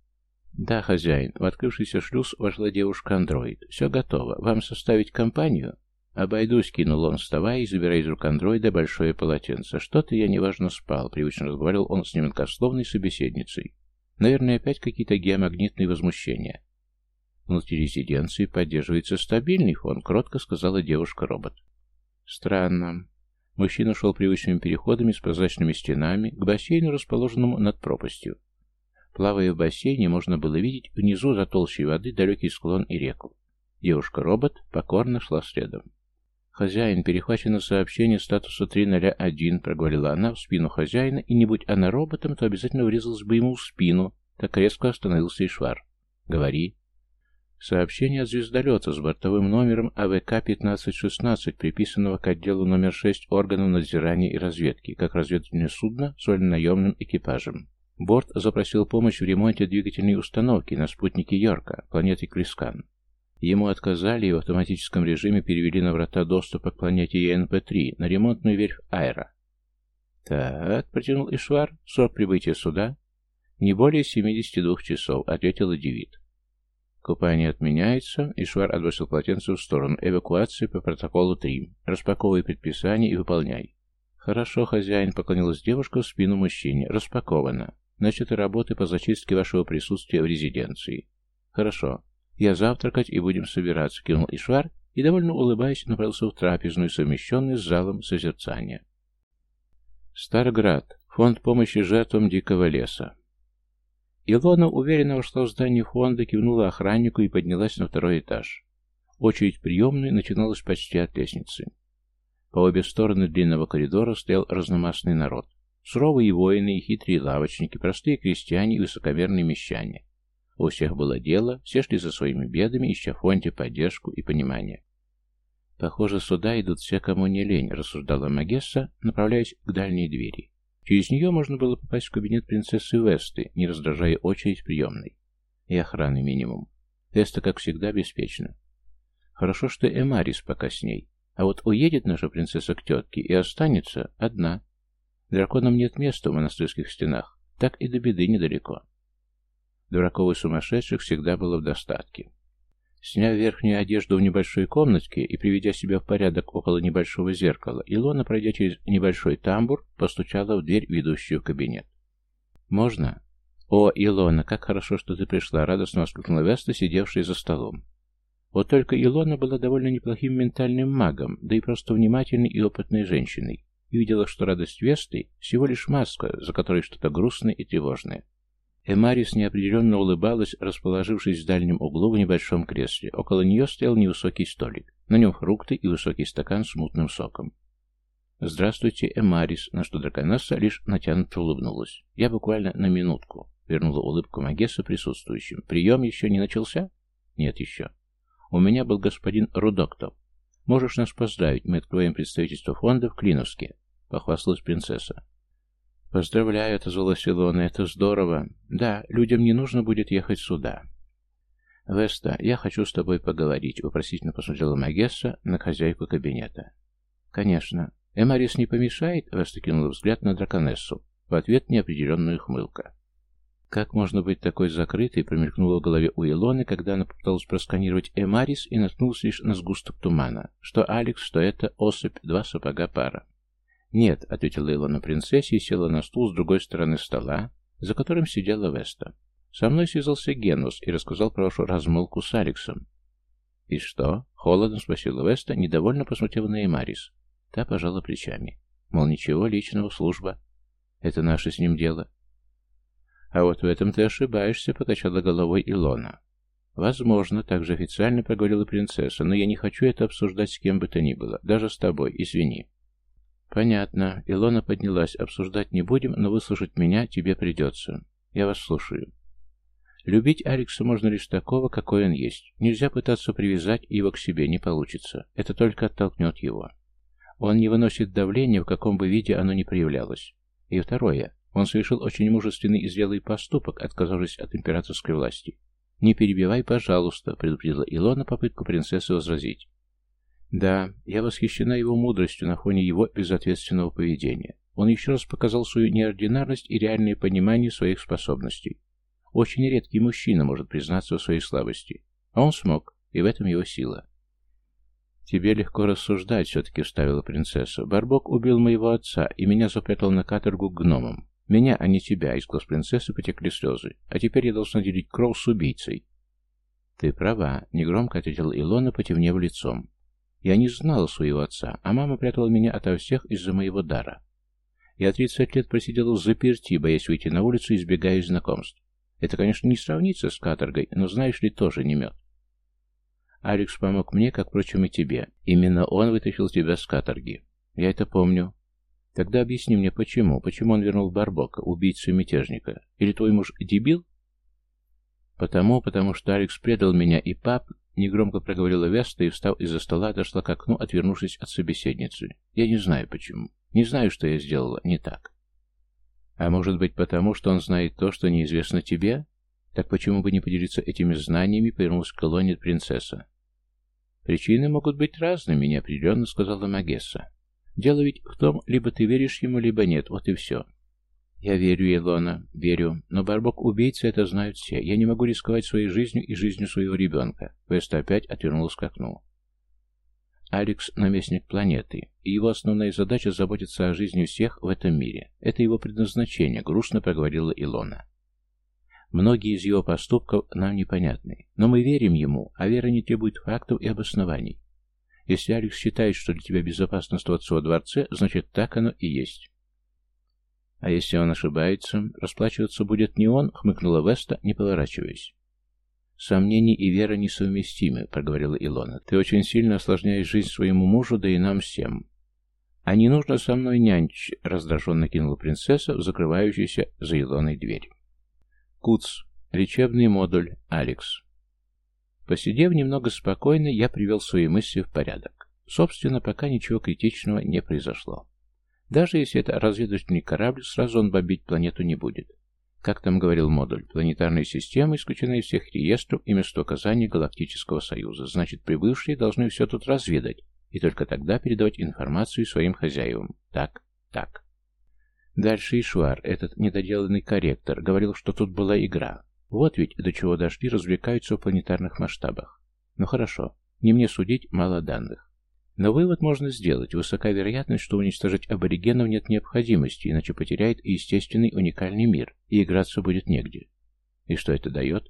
«Да, хозяин, в открывшийся шлюз вошла девушка-андроид. Все готово. Вам составить компанию?» «Обойдусь», — кинул он, вставая и забирая из рук андроида большое полотенце. «Что-то я неважно спал», — привычно разговаривал он с немногословной собеседницей. «Наверное, опять какие-то геомагнитные возмущения». «Внутри резиденции поддерживается стабильный фон», — кротко сказала девушка-робот. «Странно». Мужчина шел привычными переходами с прозрачными стенами к бассейну, расположенному над пропастью. Плавая в бассейне, можно было видеть внизу за толщей воды далекий склон и реку. Девушка-робот покорно шла следом. «Хозяин, перехвачено сообщение статуса три ноль один», — проговорила она в спину хозяина, и не будь она роботом, то обязательно врезалась бы ему в спину. Так резко остановился Ишвар. «Говори». Сообщение от звездолета с бортовым номером А В К пятнадцать шестнадцать, приписанного к отделу номер шесть органов надзирания и разведки, как разведывательное судно с вольнонаемным экипажем. Борт запросил помощь в ремонте двигательной установки на спутнике Йорка, планеты Клискан. Ему отказали и в автоматическом режиме перевели на врата доступа к планете Е Н П три, на ремонтную верфь Айра. «Так», — протянул Ишвар, — «срок прибытия суда?» «Не более семидесяти двух часов», — ответила Девит. «Купание отменяется», — Ишвар отбросил полотенце в сторону. «Эвакуация по протоколу три. Распаковывай предписание и выполняй». «Хорошо, хозяин», — поклонилась девушка в спину мужчине. «Распаковано. Начаты работы по зачистке вашего присутствия в резиденции». «Хорошо. Я завтракать и будем собираться», — кинул Ишвар и, довольно улыбаясь, направился в трапезную, совмещенную с залом созерцания. Старград. Фонд помощи жертвам дикого леса. Илона уверенно вошла в здание фонда, кивнула охраннику и поднялась на второй этаж. Очередь приемной начиналась почти от лестницы. По обе стороны длинного коридора стоял разномастный народ. Суровые воины и хитрые лавочники, простые крестьяне и высокомерные мещане. У всех было дело, все шли за своими бедами, ища в фонде поддержку и понимание. «Похоже, сюда идут все, кому не лень», — рассуждала Магесса, направляясь к дальней двери. Через нее можно было попасть в кабинет принцессы Весты, не раздражая очередь приемной. И охраны минимум. Веста, как всегда, беспечна. Хорошо, что Эмарис пока с ней. А вот уедет наша принцесса к тетке и останется одна. Драконам нет места в монастырских стенах, так и до беды недалеко. Дураков и сумасшедших всегда было в достатке. Сняв верхнюю одежду в небольшой комнатке и приведя себя в порядок около небольшого зеркала, Илона, пройдя через небольшой тамбур, постучала в дверь, ведущую в кабинет. «Можно?» «О, Илона, как хорошо, что ты пришла!» — радостно воскликнула Веста, сидевшая за столом. Вот только Илона была довольно неплохим ментальным магом, да и просто внимательной и опытной женщиной, и видела, что радость Весты — всего лишь маска, за которой что-то грустное и тревожное. Эмарис неопределенно улыбалась, расположившись в дальнем углу в небольшом кресле. Около нее стоял невысокий столик. На нем фрукты и высокий стакан с мутным соком. «Здравствуйте, Эмарис», на что драконесса лишь натянуто улыбнулась. «Я буквально на минутку», — вернула улыбку Магесса присутствующим. «Прием еще не начался?» «Нет еще. У меня был господин Рудоктов. Можешь нас поздравить, мы откроем представительство фонда в Клиновске», — похвасталась принцесса. «Поздравляю», — отозвалась Илона, — «это здорово. Да, людям не нужно будет ехать сюда». «Веста, я хочу с тобой поговорить», — вопросительно посмотрела Магесса на хозяйку кабинета. «Конечно. Эмарис не помешает?» — Веста кинула взгляд на драконессу. В ответ неопределенная ухмылка. Как можно быть такой закрытой, промелькнула в голове у Илоны, когда она попыталась просканировать Эмарис и наткнулась лишь на сгусток тумана. Что Алекс, что это особь, два сапога пара. «Нет», — ответила Илона принцессе и села на стул с другой стороны стола, за которым сидела Веста. «Со мной связался Генус и рассказал про вашу размолвку с Алексом». «И что?» — холодно спросила Веста, недовольно посмотрев на Эмарис. Та пожала плечами. Мол, ничего личного, служба. Это наше с ним дело. «А вот в этом ты ошибаешься», — покачала головой Илона. «Возможно», — также официально проговорила принцесса, «но я не хочу это обсуждать с кем бы то ни было, даже с тобой, извини». «Понятно». Илона поднялась. «Обсуждать не будем, но выслушать меня тебе придется. Я вас слушаю». «Любить Алекса можно лишь такого, какой он есть. Нельзя пытаться привязать его к себе, не получится. Это только оттолкнет его. Он не выносит давления, в каком бы виде оно ни проявлялось. И второе. Он совершил очень мужественный и зрелый поступок, отказавшись от императорской власти. «Не перебивай, пожалуйста», — предупредила Илона попытку принцессы возразить. «Да, я восхищена его мудростью на фоне его безответственного поведения. Он еще раз показал свою неординарность и реальное понимание своих способностей. Очень редкий мужчина может признаться в своей слабости. А он смог, и в этом его сила. «Тебе легко рассуждать», — все-таки вставила принцесса. «Барбок убил моего отца и меня запрятал на каторгу к гномам. Меня, а не тебя», — из глаз принцессы потекли слезы. «А теперь я должна делить кровь с убийцей». «Ты права», — негромко ответила Илона, потемнев лицом. «Я не знала своего отца, а мама прятала меня ото всех из-за моего дара. Я тридцать лет просидела в заперти, боясь выйти на улицу и избегая знакомств. Это, конечно, не сравнится с каторгой, но, знаешь ли, тоже не мед. Алекс помог мне, как, впрочем, и тебе. Именно он вытащил тебя с каторги. Я это помню. Тогда объясни мне, почему? Почему он вернул Барбока, убийцу и мятежника? Или твой муж дебил?» «Потому, потому что Алекс предал меня, и пап...» Негромко проговорила Веста и, встав из-за стола, отошла к окну, отвернувшись от собеседницы. «Я не знаю, почему. Не знаю, что я сделала не так». «А может быть, потому, что он знает то, что неизвестно тебе? Так почему бы не поделиться этими знаниями?» — повернулась к Илоне принцесса. «Причины могут быть разными», — неопределенно сказала Магесса. «Дело ведь в том, либо ты веришь ему, либо нет, вот и все». «Я верю, Илона, верю, но Барбок убийца, это знают все. Я не могу рисковать своей жизнью и жизнью своего ребенка». Веста опять отвернулась к окну. «Алекс — наместник планеты, и его основная задача — заботиться о жизни всех в этом мире. Это его предназначение», — грустно проговорила Илона. «Многие из его поступков нам непонятны, но мы верим ему, а вера не требует фактов и обоснований. Если Алекс считает, что для тебя безопасно оставаться во дворце, значит, так оно и есть». «А если он ошибается, расплачиваться будет не он», — хмыкнула Веста, не поворачиваясь. «Сомнения и вера несовместимы», — проговорила Илона. «Ты очень сильно осложняешь жизнь своему мужу, да и нам всем». «А не нужно со мной нянчить», — раздраженно кинула принцесса в закрывающуюся за Илоной дверь. Куц. Лечебный модуль. Алекс. Посидев немного спокойно, я привел свои мысли в порядок. Собственно, пока ничего критичного не произошло. Даже если это разведывательный корабль, сразу он бомбить планету не будет. Как там говорил модуль, планетарная система исключена из всех реестров и местоуказаний Галактического Союза. Значит, прибывшие должны все тут разведать, и только тогда передавать информацию своим хозяевам. Так, так. Дальше Ишвар, этот недоделанный корректор, говорил, что тут была игра. Вот ведь до чего дошли, развлекаются в планетарных масштабах. Ну хорошо, не мне судить, мало данных. Но вывод можно сделать. Высока вероятность, что уничтожить аборигенов нет необходимости, иначе потеряет естественный уникальный мир, и играться будет негде. И что это дает?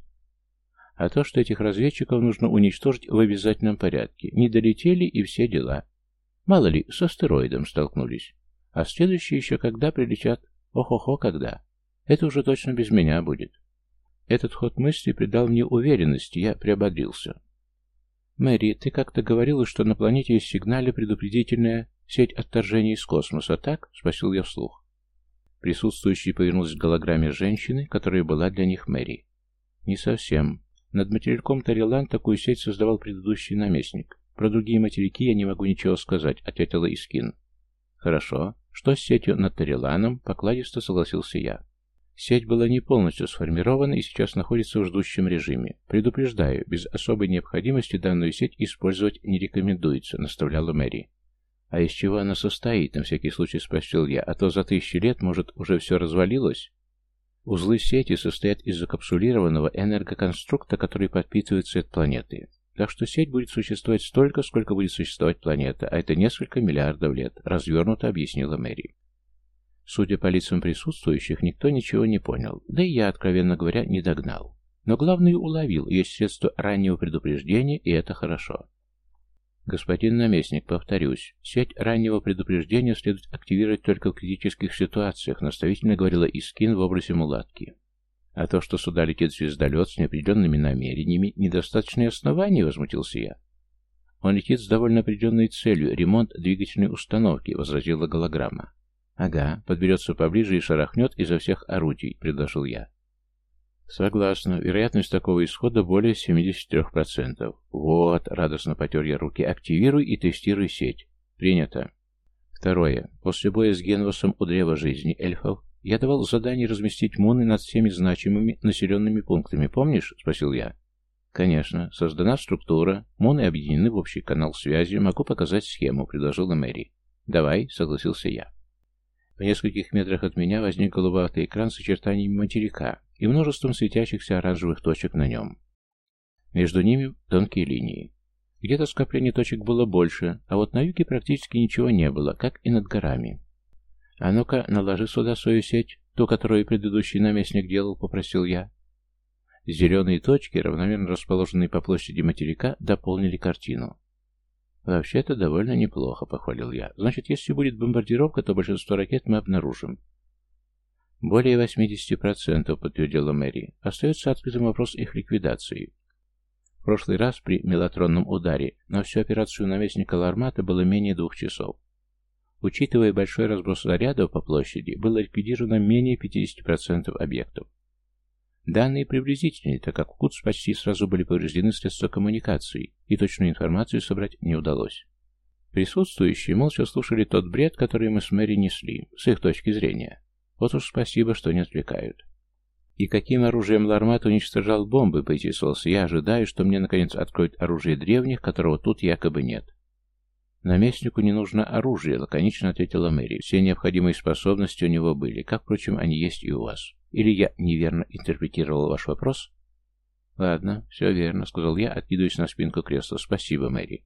А то, что этих разведчиков нужно уничтожить в обязательном порядке. Не долетели и все дела. Мало ли, с астероидом столкнулись. А следующие еще когда прилетят? Ох-охо, когда? Это уже точно без меня будет. Этот ход мысли придал мне уверенности, я приободрился. «Мэри, ты как-то говорила, что на планете есть сигнале предупредительная сеть отторжения из космоса, так?» — спросил я вслух. Присутствующие повернулись к голограмме женщины, которая была для них Мэри. «Не совсем. Над материком Тарилан такую сеть создавал предыдущий наместник. Про другие материки я не могу ничего сказать», — ответила Искин. «Хорошо. Что с сетью над Тариланом?» — покладисто согласился я. Сеть была не полностью сформирована и сейчас находится в ждущем режиме. Предупреждаю, без особой необходимости данную сеть использовать не рекомендуется, наставляла Мэри. А из чего она состоит, на всякий случай спросил я, а то за тысячи лет, может, уже все развалилось? Узлы сети состоят из закапсулированного энергоконструкта, который подпитывает цвет планеты. Так что сеть будет существовать столько, сколько будет существовать планета, а это несколько миллиардов лет, развернуто объяснила Мэри. Судя по лицам присутствующих, никто ничего не понял, да и я, откровенно говоря, не догнал. Но главное уловил, есть средство раннего предупреждения, и это хорошо. Господин наместник, повторюсь, сеть раннего предупреждения следует активировать только в критических ситуациях, наставительно говорила Искин в образе мулатки. А то, что сюда летит звездолет с неопределенными намерениями, недостаточное основание, возмутился я. Он летит с довольно определенной целью, ремонт двигательной установки, возразила голограмма. «Ага, подберется поближе и шарахнет изо всех орудий», — предложил я. «Согласна. Вероятность такого исхода более семьдесят три процента. Вот», — радостно потер я руки, — «активируй и тестируй сеть». «Принято». Второе. После боя с Генвасом у Древа Жизни эльфов я давал задание разместить муны над всеми значимыми населенными пунктами. Помнишь?» — спросил я. «Конечно. Создана структура. Муны объединены в общий канал связи. Могу показать схему», — предложила Мэри. «Давай», — согласился я. В нескольких метрах от меня возник голубоватый экран с очертаниями материка. и множеством светящихся оранжевых точек на нем. Между ними тонкие линии. Где-то скопление точек было больше, а вот на юге практически ничего не было, как и над горами. «А ну-ка, наложи сюда свою сеть, ту, которую предыдущий наместник делал», — попросил я. Зеленые точки, равномерно расположенные по площади материка, дополнили картину. «Вообще-то довольно неплохо», — похвалил я. «Значит, если будет бомбардировка, то большинство ракет мы обнаружим». «Более восьмидесяти процентов», — подтвердила Мэри. «Остается открытым вопрос их ликвидации. В прошлый раз при мелатронном ударе на всю операцию наместника Лармата было менее двух часов. Учитывая большой разброс зарядов по площади, было ликвидировано менее пятидесяти процентов объектов. Данные приблизительные, так как в Кутс почти сразу были повреждены средства коммуникации, и точную информацию собрать не удалось. Присутствующие молча слушали тот бред, который мы с Мэри несли, с их точки зрения. Вот уж спасибо, что не отвлекают. «И каким оружием Лармат уничтожал бомбы?» — поинтересовался я, ожидая, что мне наконец откроют оружие древних, которого тут якобы нет. «Наместнику не нужно оружие», — лаконично ответила Мэри. «Все необходимые способности у него были, как, впрочем, они есть и у вас. Или я неверно интерпретировал ваш вопрос?» «Ладно, все верно», — сказал я, откидываясь на спинку кресла. «Спасибо, Мэри».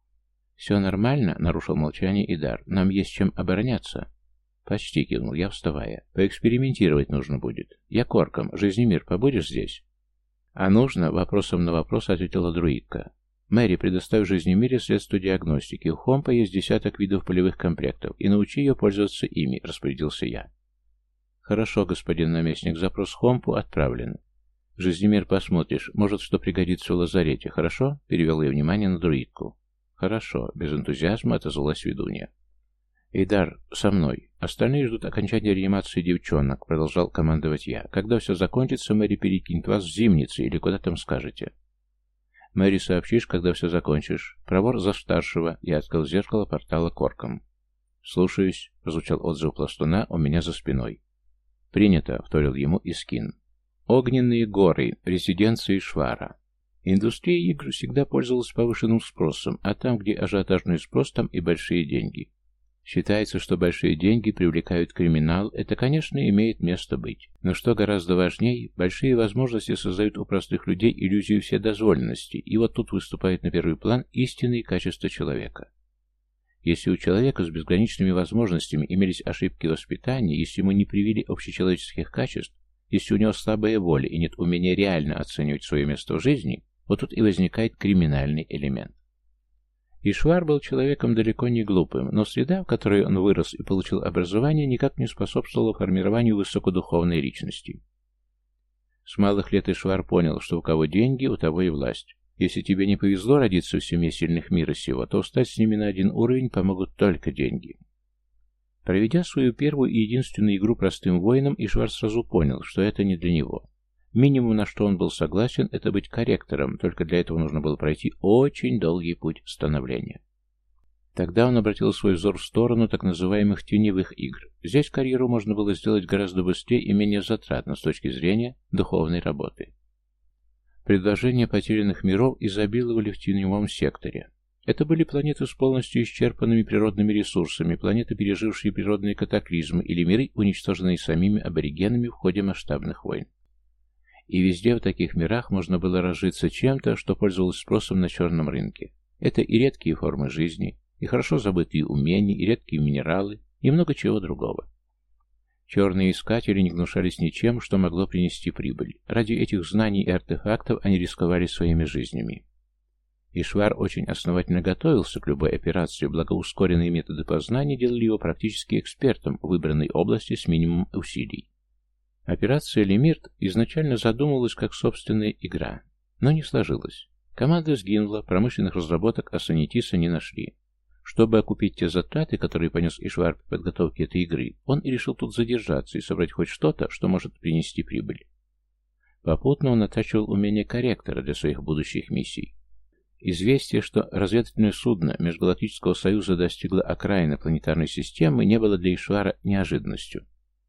«Все нормально?» — нарушил молчание Идар. «Нам есть чем обороняться». «Почти», — кивнул я, вставая. «Поэкспериментировать нужно будет. Я Корком. Жизнемир, побудешь здесь?» «А нужно?» — вопросом на вопрос ответила друидка. «Мэри, предоставь Жизнемире средства диагностики. У Хомпа есть десяток видов полевых комплектов, и научи ее пользоваться ими», — распорядился я. «Хорошо, господин наместник, запрос Хомпу отправлен. Жизнемир, посмотришь, может, что пригодится в лазарете, хорошо?» — перевел я внимание на друидку. «Хорошо», — без энтузиазма отозвалась ведунья. «Идар, со мной. Остальные ждут окончания реанимации девчонок», — продолжал командовать я. «Когда все закончится, Мэри перекинет вас в Зимницы или куда там скажете». «Мэри, сообщишь, когда все закончишь. Провор за старшего». Я открыл зеркало портала Корком. «Слушаюсь», — прозвучал отзыв пластуна у меня за спиной. «Принято», — вторил ему Искин. «Огненные горы. Резиденции Швара». Индустрия игр всегда пользовалась повышенным спросом, а там, где ажиотажный спрос, там и большие деньги. Считается, что большие деньги привлекают криминал, это, конечно, имеет место быть. Но что гораздо важнее, большие возможности создают у простых людей иллюзию вседозволенности, и вот тут выступает на первый план истинные качества человека. Если у человека с безграничными возможностями имелись ошибки воспитания, если ему не привили общечеловеческих качеств, если у него слабая воля и нет умения реально оценивать свое место в жизни, вот тут и возникает криминальный элемент. Ишвар был человеком далеко не глупым, но среда, в которой он вырос и получил образование, никак не способствовала формированию высокодуховной личности. С малых лет Ишвар понял, что у кого деньги, у того и власть. Если тебе не повезло родиться в семье сильных мира сего, то встать с ними на один уровень помогут только деньги. Проведя свою первую и единственную игру простым воином, Ишвар сразу понял, что это не для него. Минимум, на что он был согласен, это быть корректором, только для этого нужно было пройти очень долгий путь становления. Тогда он обратил свой взор в сторону так называемых теневых игр. Здесь карьеру можно было сделать гораздо быстрее и менее затратно с точки зрения духовной работы. Предложения потерянных миров изобиловали в теневом секторе. Это были планеты с полностью исчерпанными природными ресурсами, планеты, пережившие природные катаклизмы, или миры, уничтоженные самими аборигенами в ходе масштабных войн. И везде в таких мирах можно было разжиться чем-то, что пользовалось спросом на черном рынке. Это и редкие формы жизни, и хорошо забытые умения, и редкие минералы, и много чего другого. Черные искатели не гнушались ничем, что могло принести прибыль. Ради этих знаний и артефактов они рисковали своими жизнями. Ишвар очень основательно готовился к любой операции, благо ускоренные методы познания делали его практически экспертом в выбранной области с минимумом усилий. Операция «Лемирт» изначально задумывалась как собственная игра, но не сложилась. Команда сгинула, промышленных разработок Ассанитиса не нашли. Чтобы окупить те затраты, которые понес Ишвар при подготовке этой игры, он и решил тут задержаться и собрать хоть что-то, что может принести прибыль. Попутно он оттачивал умение корректора для своих будущих миссий. Известие, что разведывательное судно Межгалактического Союза достигло окраины планетарной системы, не было для Ишвара неожиданностью.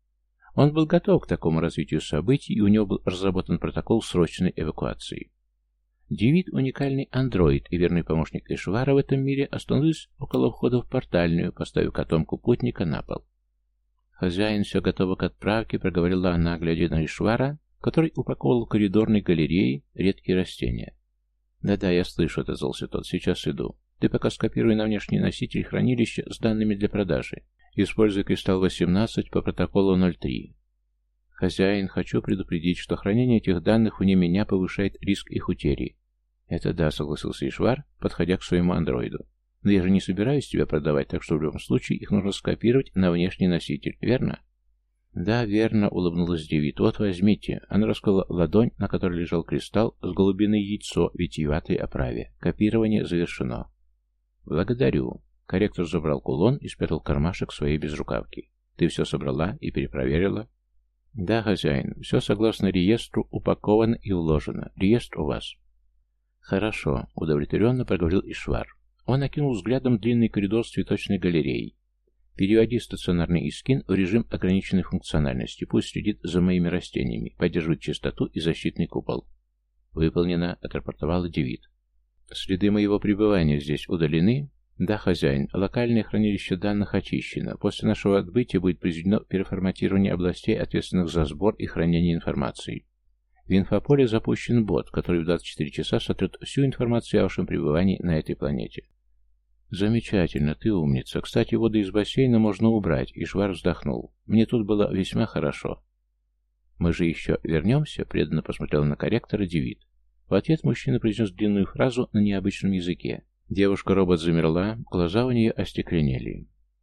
Он был готов к такому развитию событий, и у него был разработан протокол срочной эвакуации. Девид, уникальный андроид и верный помощник Ишвара в этом мире, остановились около входа в портальную, поставив котомку путника на пол. «Хозяин, все готово к отправке», — проговорила она, глядя на Ишвара, который упаковывал в коридорной галереи редкие растения. «Да-да, я слышу», — отозвался тот, — «сейчас иду. Ты пока скопируй на внешний носитель хранилища с данными для продажи. Используй кристалл восемнадцать по протоколу ноль три. Хозяин, хочу предупредить, что хранение этих данных вне меня повышает риск их утери». «Это да», — согласился Ишвар, подходя к своему андроиду. «Но я же не собираюсь тебя продавать, так что в любом случае их нужно скопировать на внешний носитель, верно?» «Да, верно», — улыбнулась Девит. «Вот возьмите». Она раскрыла ладонь, на которой лежал кристалл с голубиное яйцо в витиеватой оправе. Копирование завершено. «Благодарю». Корректор забрал кулон и спрятал кармашек своей безрукавки. «Ты все собрала и перепроверила?» «Да, хозяин. Все согласно реестру упаковано и уложено. Реестр у вас». «Хорошо», — удовлетворенно проговорил Ишвар. Он окинул взглядом длинный коридор с цветочной галереей. «Переводи стационарный Искин в режим ограниченной функциональности. Пусть следит за моими растениями, поддерживает чистоту и защитный купол». «Выполнено», — отрапортовала Девит. «Следы моего пребывания здесь удалены?» «Да, хозяин. Локальное хранилище данных очищено. После нашего отбытия будет произведено переформатирование областей, ответственных за сбор и хранение информации. В инфополе запущен бот, который в двадцать четыре часа сотрет всю информацию о вашем пребывании на этой планете». «Замечательно, ты умница. Кстати, воду из бассейна можно убрать», — Ишвар вздохнул. «Мне тут было весьма хорошо». «Мы же еще вернемся?» — преданно посмотрел на корректора Девит. В ответ мужчина произнес длинную фразу на необычном языке. Девушка-робот замерла, глаза у нее остекленели.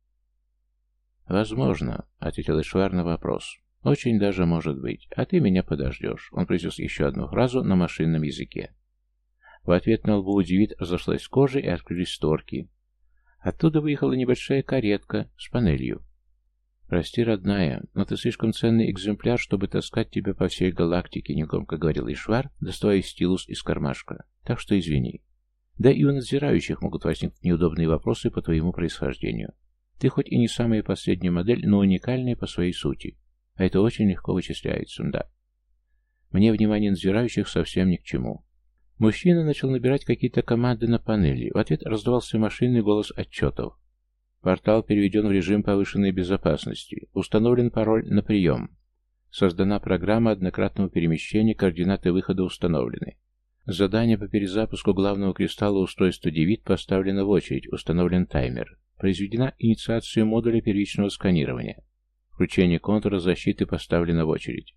«Возможно», — ответил Ишвар на вопрос. «Очень даже может быть. А ты меня подождешь». Он произнес еще одну фразу на машинном языке. В ответ на лбу у Девит разошлась кожа и открылись створки. Оттуда выехала небольшая каретка с панелью. «Прости, родная, но ты слишком ценный экземпляр, чтобы таскать тебя по всей галактике», — негромко говорил Ишвар, доставая стилус из кармашка. «Так что извини. Да и у надзирающих могут возникнуть неудобные вопросы по твоему происхождению. Ты хоть и не самая последняя модель, но уникальная по своей сути. А это очень легко вычисляется, да. Мне внимание надзирающих совсем ни к чему». Мужчина начал набирать какие-то команды на панели. В ответ раздавался машинный голос отчетов. Портал переведен в режим повышенной безопасности. Установлен пароль на прием. Создана программа однократного перемещения, координаты выхода установлены. Задание по перезапуску главного кристалла устройства Девит поставлено в очередь, установлен таймер. Произведена инициация модуля первичного сканирования. Включение контура защиты поставлено в очередь.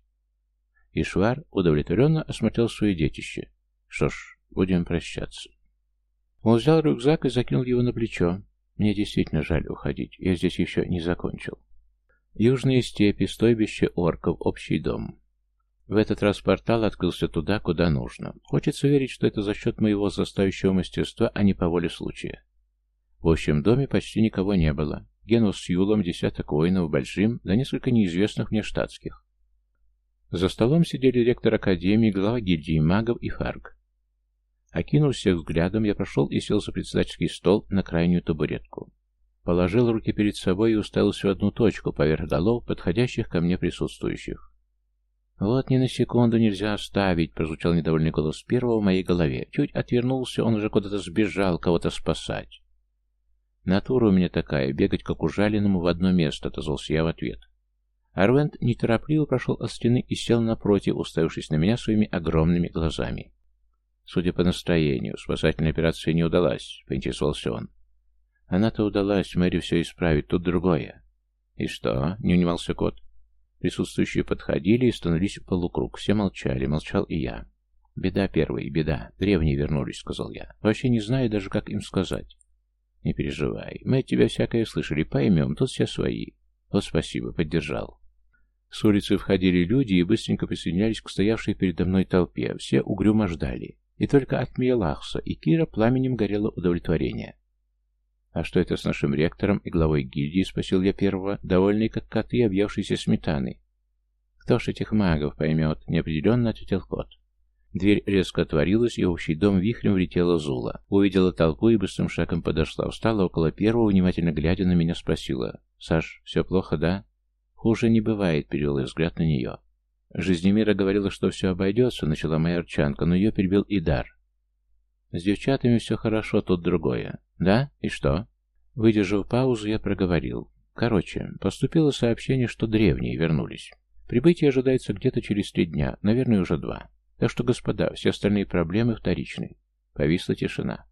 Ишвар удовлетворенно осмотрел свое детище. Что ж, будем прощаться. Он взял рюкзак и закинул его на плечо. Мне действительно жаль уходить, я здесь еще не закончил. Южные степи, стойбище орков, общий дом. В этот раз портал открылся туда, куда нужно. Хочется верить, что это за счет моего заставящего мастерства, а не по воле случая. В общем доме почти никого не было. Генус с Юлом, десяток воинов большим, да несколько неизвестных мне штатских. За столом сидели ректор академии, глава гильдии магов и фарг. Окинув всех взглядом, я прошел и сел за председательский стол на крайнюю табуретку. Положил руки перед собой и уставился в одну точку, поверх голов подходящих ко мне присутствующих. «Вот ни на секунду нельзя оставить», — прозвучал недовольный голос первого в моей голове. Чуть отвернулся, он уже куда-то сбежал, кого-то спасать. «Натура у меня такая, бегать как ужаленному в одно место», — отозвался я в ответ. Арвент неторопливо прошел от стены и сел напротив, уставившись на меня своими огромными глазами. «Судя по настроению, спасательная операция не удалась», — поинтересовался он. «Она-то удалась, Мэри все исправит, тут другое». «И что?» — не унимался кот. Присутствующие подходили и становились в полукруг. Все молчали, молчал и я. «Беда первая, беда. Древние вернулись», — сказал я. «Вообще не знаю даже, как им сказать». «Не переживай. Мы от тебя всякое слышали. Поймем, тут все свои». «Вот спасибо, поддержал». С улицы входили люди и быстренько присоединялись к стоявшей передо мной толпе. Все угрюмо ждали. И только от Миелахса и Кира пламенем горело удовлетворение. «А что это с нашим ректором и главой гильдии?» — спросил я первого, довольный как коты, объевшиеся сметаной. «Кто ж этих магов поймет?» — неопределенно ответил кот. Дверь резко отворилась, и в общий дом вихрем влетела Зула. Увидела толпу и быстрым шагом подошла. Встала около первого, внимательно глядя на меня, спросила: «Саш, все плохо, да?» «Хуже не бывает», — перевел я взгляд на нее. Жизнемира говорила, что все обойдется, начала моя арчанка, но ее перебил Идар. «С девчатами все хорошо, тут другое». «Да? И что?» Выдержав паузу, я проговорил. Короче, поступило сообщение, что древние вернулись. Прибытие ожидается где-то через три дня, наверное, уже два. Так что, господа, все остальные проблемы вторичны. Повисла тишина.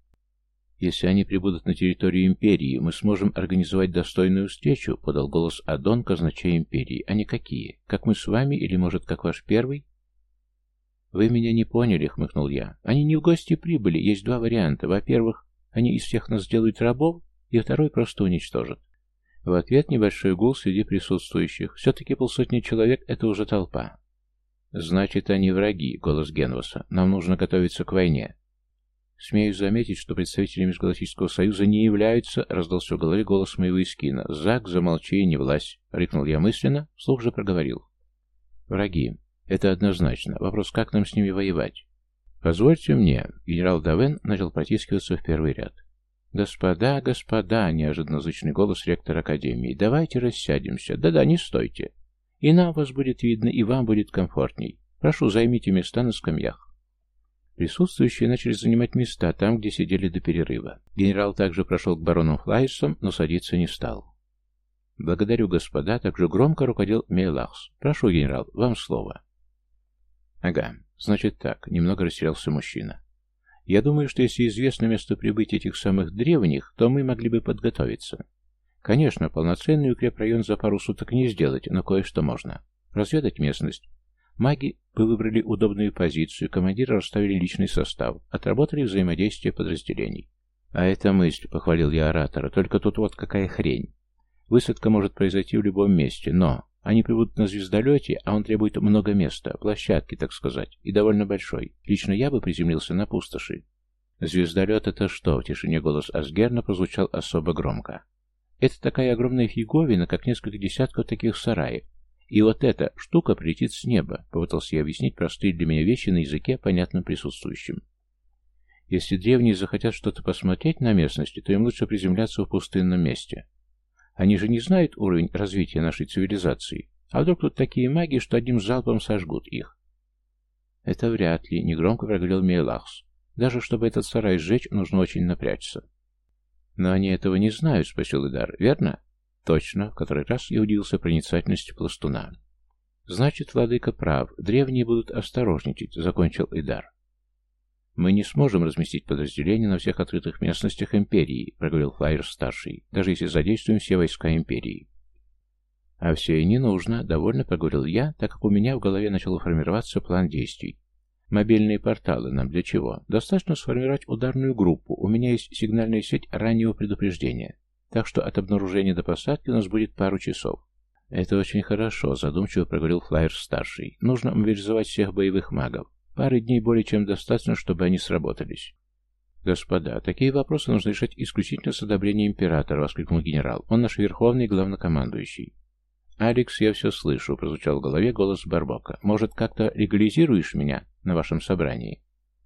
«Если они прибудут на территорию Империи, мы сможем организовать достойную встречу», — подал голос Адон, казначей Империи. «Они какие? Как мы с вами или, может, как ваш первый?» «Вы меня не поняли», — хмыкнул я. «Они не в гости прибыли. Есть два варианта. Во-первых, они из всех нас сделают рабов, и второй просто уничтожат». В ответ небольшой гул среди присутствующих. Все-таки полсотни человек — это уже толпа. «Значит, они враги», — голос Генваса. «Нам нужно готовиться к войне». «Смею заметить, что представители Межгалактического Союза не являются», — раздался в голове голос моего Искина. «Зак, замолчи и не влазь», — рыкнул я мысленно, вслух же проговорил. «Враги. Это однозначно. Вопрос, как нам с ними воевать?» «Позвольте мне», — генерал Давен начал протискиваться в первый ряд. «Господа, господа», — неожиданно зычный голос ректора Академии, — «давайте рассядемся. Да-да, не стойте. И нам вас будет видно, и вам будет комфортней. Прошу, займите места на скамьях». Присутствующие начали занимать места там, где сидели до перерыва. Генерал также прошел к барону Флайсам, но садиться не стал. «Благодарю, господа», — также громко руководил Мейлахс. «Прошу, генерал, вам слово». «Ага, значит так», — немного растерялся мужчина. «Я думаю, что если известно место прибытия этих самых древних, то мы могли бы подготовиться. Конечно, полноценный укрепрайон за пару суток не сделать, но кое-что можно. Разведать местность. Маги бы выбрали удобную позицию, командиры расставили личный состав, отработали взаимодействие подразделений. А это мысль, похвалил я оратора, только тут вот какая хрень. Высадка может произойти в любом месте, но они прибудут на звездолете, а он требует много места, площадки, так сказать, и довольно большой. Лично я бы приземлился на пустоши. «Звездолет — это что?» — в тишине голос Асгерна прозвучал особо громко. «Это такая огромная фиговина, как несколько десятков таких сараев. И вот эта штука прилетит с неба», — попытался я объяснить простые для меня вещи на языке, понятном присутствующим. «Если древние захотят что-то посмотреть на местности, то им лучше приземляться в пустынном месте. Они же не знают уровень развития нашей цивилизации. А вдруг тут такие маги, что одним залпом сожгут их?» «Это вряд ли», — негромко проговорил Мейлахс. «Даже чтобы этот сарай сжечь, нужно очень напрячься». «Но они этого не знают», — спросил Идар, — «верно?» «Точно», — в который раз я удивился проницательности пластуна. «Значит, владыка прав, древние будут осторожничать», — закончил Идар. «Мы не сможем разместить подразделения на всех открытых местностях Империи», — проговорил Флайер-старший, «даже если задействуем все войска Империи». «А все и не нужно», — довольно проговорил я, так как у меня в голове начал формироваться план действий. «Мобильные порталы нам для чего? Достаточно сформировать ударную группу, у меня есть сигнальная сеть раннего предупреждения, так что от обнаружения до посадки у нас будет пару часов». «Это очень хорошо», — задумчиво проговорил Флайер-старший. «Нужно мобилизовать всех боевых магов. Пары дней более чем достаточно, чтобы они сработались». «Господа, такие вопросы нужно решать исключительно с одобрения императора», — воскликнул генерал. «Он наш верховный главнокомандующий». «Алекс, я все слышу», — прозвучал в голове голос Барбока. «Может, как-то легализируешь меня на вашем собрании?»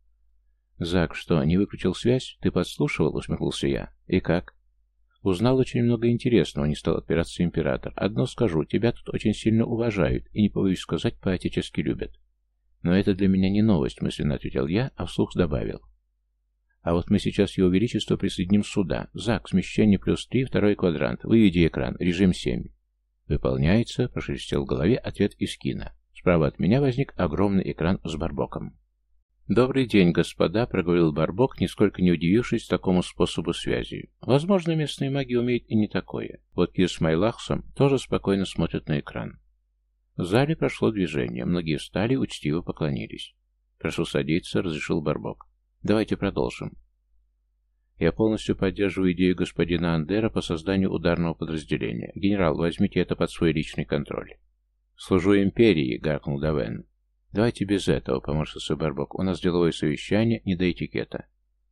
«Зак, что, не выключил связь? Ты подслушивал?» — усмехнулся я. «И как?» «Узнал очень много интересного», — не стал отпираться император. «Одно скажу, тебя тут очень сильно уважают и, не побоюсь сказать, по-отечески любят». «Но это для меня не новость», — мысленно ответил я, а вслух добавил. «А вот мы сейчас его величество присоединим сюда. Зак, смещение плюс три, второй квадрант. Выведи экран, режим семь». «Выполняется», — прошелестел в голове ответ из кино. Справа от меня возник огромный экран с Барбоком. «Добрый день, господа», — проговорил Барбок, нисколько не удивившись такому способу связи. «Возможно, местные маги умеют и не такое. Вот Кир с Майлахсом тоже спокойно смотрят на экран». В зале прошло движение, многие встали, учтиво поклонились. «Прошу садиться», — разрешил Барбок. «Давайте продолжим». «Я полностью поддерживаю идею господина Андера по созданию ударного подразделения. Генерал, возьмите это под свой личный контроль». «Служу империи», — гаркнул Давен. «Давайте без этого», — поморщился Барбок. «У нас деловое совещание, не до этикета».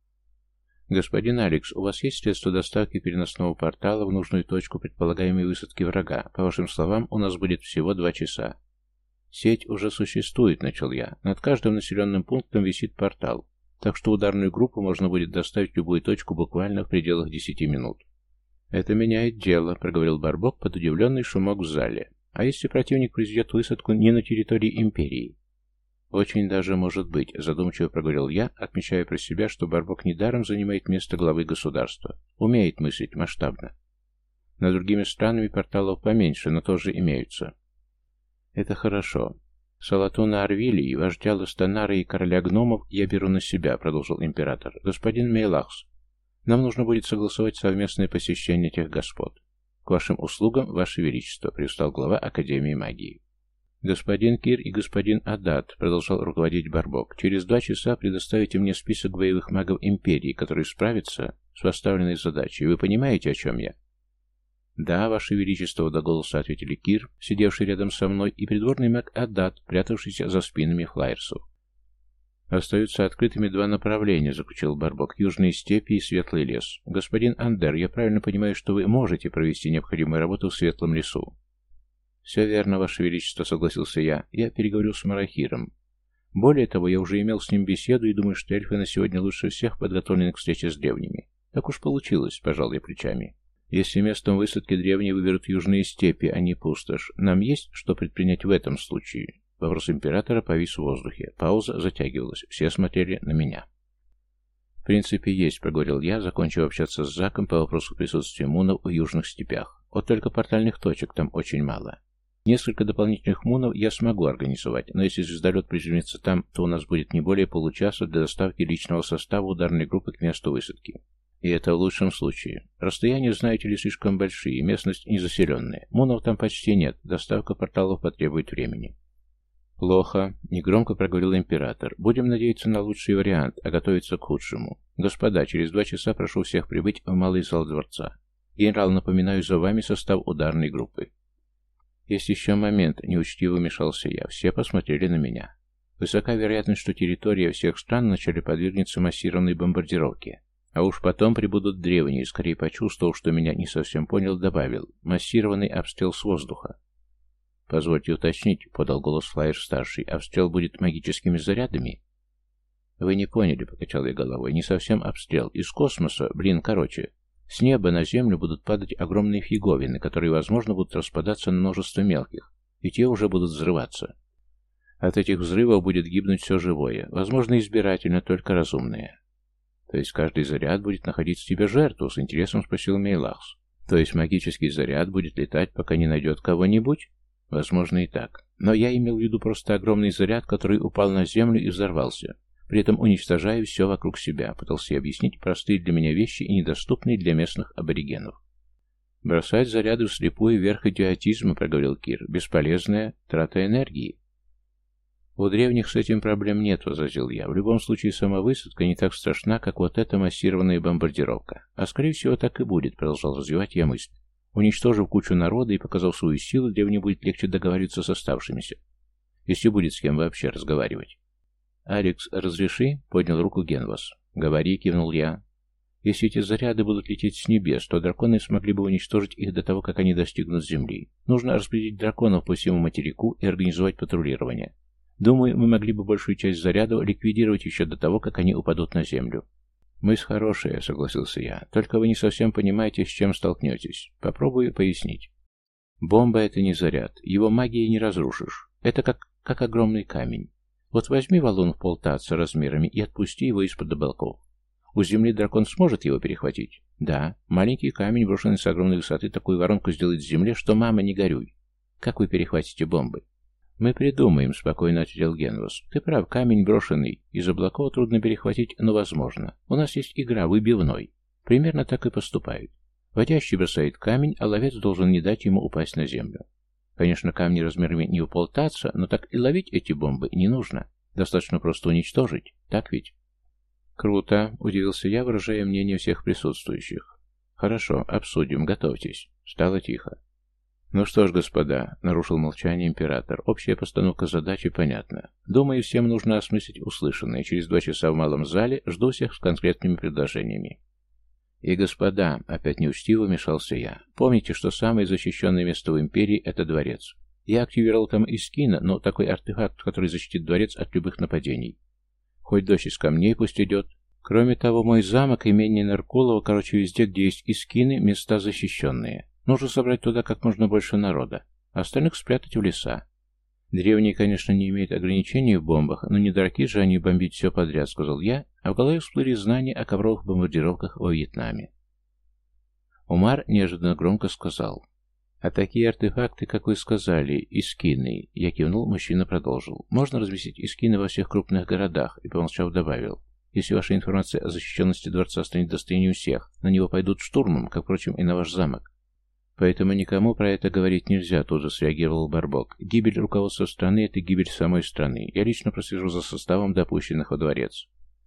«Господин Алекс, у вас есть средства доставки переносного портала в нужную точку предполагаемой высадки врага? По вашим словам, у нас будет всего два часа». «Сеть уже существует», — начал я. «Над каждым населенным пунктом висит портал, так что ударную группу можно будет доставить в любую точку буквально в пределах десяти минут». «Это меняет дело», — проговорил Барбок под удивленный шумок в зале. «А если противник произведет высадку не на территории Империи?» «Очень даже может быть», — задумчиво проговорил я, отмечая про себя, что Барбок недаром занимает место главы государства. Умеет мыслить масштабно. Над другими странами порталов поменьше, но тоже имеются. Это хорошо. Салатуна Арвилии, вождя Ластанара и короля гномов, я беру на себя, продолжил император. Господин Мейлахс, нам нужно будет согласовать совместное посещение этих господ. К вашим услугам, ваше величество, привстал глава Академии магии. Господин Кир и господин Адат, продолжал руководить Барбок, через два часа предоставите мне список боевых магов Империи, которые справятся с поставленной задачей. Вы понимаете, о чем я? Да, ваше величество, до голоса ответили Кир, сидевший рядом со мной, и придворный маг Адат, прятавшийся за спинами флайерсов. Остаются открытыми два направления, заключил Барбок, южные степи и светлый лес. Господин Андер, я правильно понимаю, что вы можете провести необходимую работу в светлом лесу? Все верно, ваше величество, согласился я. Я переговорил с Марахиром. Более того, я уже имел с ним беседу и думаю, что эльфы на сегодня лучше всех подготовлены к встрече с древними. Так уж получилось, пожал я плечами. Если местом высадки древние выберут южные степи, а не пустошь, нам есть что предпринять в этом случае? Вопрос императора повис в воздухе. Пауза затягивалась. Все смотрели на меня. В принципе, есть, проговорил я, закончив общаться с Заком по вопросу присутствия мунов в южных степях. Вот только портальных точек там очень мало. Несколько дополнительных мунов я смогу организовать, но если звездолет приземлится там, то у нас будет не более получаса для доставки личного состава ударной группы к месту высадки. И это в лучшем случае. Расстояния, знаете ли, слишком большие, местность незаселенная. Мунов там почти нет, доставка порталов потребует времени. Плохо, негромко проговорил император. Будем надеяться на лучший вариант, а готовиться к худшему. Господа, через два часа прошу всех прибыть в малый зал дворца. Генерал, напоминаю за вами состав ударной группы. Есть еще момент, неучтиво вмешался я. Все посмотрели на меня. Высока вероятность, что территория всех стран вначале подвергнется массированной бомбардировке. А уж потом прибудут древние, скорее почувствовал, что меня не совсем понял, добавил. Массированный обстрел с воздуха. Позвольте уточнить, подал голос Флайер-старший. Обстрел будет магическими зарядами? Вы не поняли, покачал я головой. Не совсем обстрел. Из космоса, блин, короче. С неба на землю будут падать огромные фиговины, которые, возможно, будут распадаться на множество мелких, и те уже будут взрываться. От этих взрывов будет гибнуть все живое, возможно, избирательно, только разумное. То есть каждый заряд будет находить в себе жертву, с интересом спросил Мейлахс. То есть магический заряд будет летать, пока не найдет кого-нибудь? Возможно и так. Но я имел в виду просто огромный заряд, который упал на землю и взорвался, при этом уничтожая все вокруг себя, пытался я объяснить простые для меня вещи и недоступные для местных аборигенов. «Бросать заряды вслепую верх идиотизма», — проговорил Кир. «Бесполезная трата энергии». «У древних с этим проблем нет», — возразил я. «В любом случае сама высадка не так страшна, как вот эта массированная бомбардировка. А скорее всего так и будет», — продолжал развивать я мысль. «Уничтожив кучу народа и показав свою силу, древним будет легче договориться с оставшимися. Если будет с кем вообще разговаривать». «Алекс, разреши?» — поднял руку Генвас. «Говори», — кивнул я. «Если эти заряды будут лететь с небес, то драконы смогли бы уничтожить их до того, как они достигнут Земли. Нужно распределить драконов по всему материку и организовать патрулирование. Думаю, мы могли бы большую часть зарядов ликвидировать еще до того, как они упадут на Землю». «Мысль хорошая», — согласился я. «Только вы не совсем понимаете, с чем столкнетесь. Попробую пояснить. Бомба — это не заряд. Его магией не разрушишь. Это как, как огромный камень. Вот возьми валун в полтаца размерами и отпусти его из-под облаков. У Земли дракон сможет его перехватить? Да. Маленький камень, брошенный с огромной высоты, такую воронку сделает в земле, что мама не горюй. Как вы перехватите бомбы? Мы придумаем, спокойно ответил Генвас. Ты прав, камень брошенный. Из облаков трудно перехватить, но возможно. У нас есть игра выбивной. Примерно так и поступают. Водящий бросает камень, а ловец должен не дать ему упасть на землю. Конечно, камни размерами не в полтаца, но так и ловить эти бомбы не нужно. Достаточно просто уничтожить. Так ведь? Круто, удивился я, выражая мнение всех присутствующих. Хорошо, обсудим, готовьтесь. Стало тихо. Ну что ж, господа, нарушил молчание император. Общая постановка задачи понятна. Думаю, всем нужно осмыслить услышанное. Через два часа в малом зале жду всех с конкретными предложениями. И, господа, опять неучтиво вмешался я, помните, что самое защищенное место в Империи — это дворец. Я активировал там Искина, но такой артефакт, который защитит дворец от любых нападений. Хоть дождь из камней пусть идет. Кроме того, мой замок, имение Наркулова, короче, везде, где есть Искины, места защищенные. Нужно собрать туда как можно больше народа, остальных спрятать в леса. Древние, конечно, не имеют ограничений в бомбах, но не дураки же они бомбить все подряд, сказал я, а в голове всплыли знания о ковровых бомбардировках во Вьетнаме. Умар неожиданно громко сказал: А такие артефакты, как вы сказали, искины, я кивнул, мужчина продолжил. Можно разместить искины во всех крупных городах, и, помолчав, добавил. Если ваша информация о защищенности дворца станет достоянием всех, на него пойдут штурмом, как, впрочем, и на ваш замок. Поэтому никому про это говорить нельзя, тут же среагировал Барбок. Гибель руководства страны — это гибель самой страны. Я лично прослежу за составом допущенных во дворец.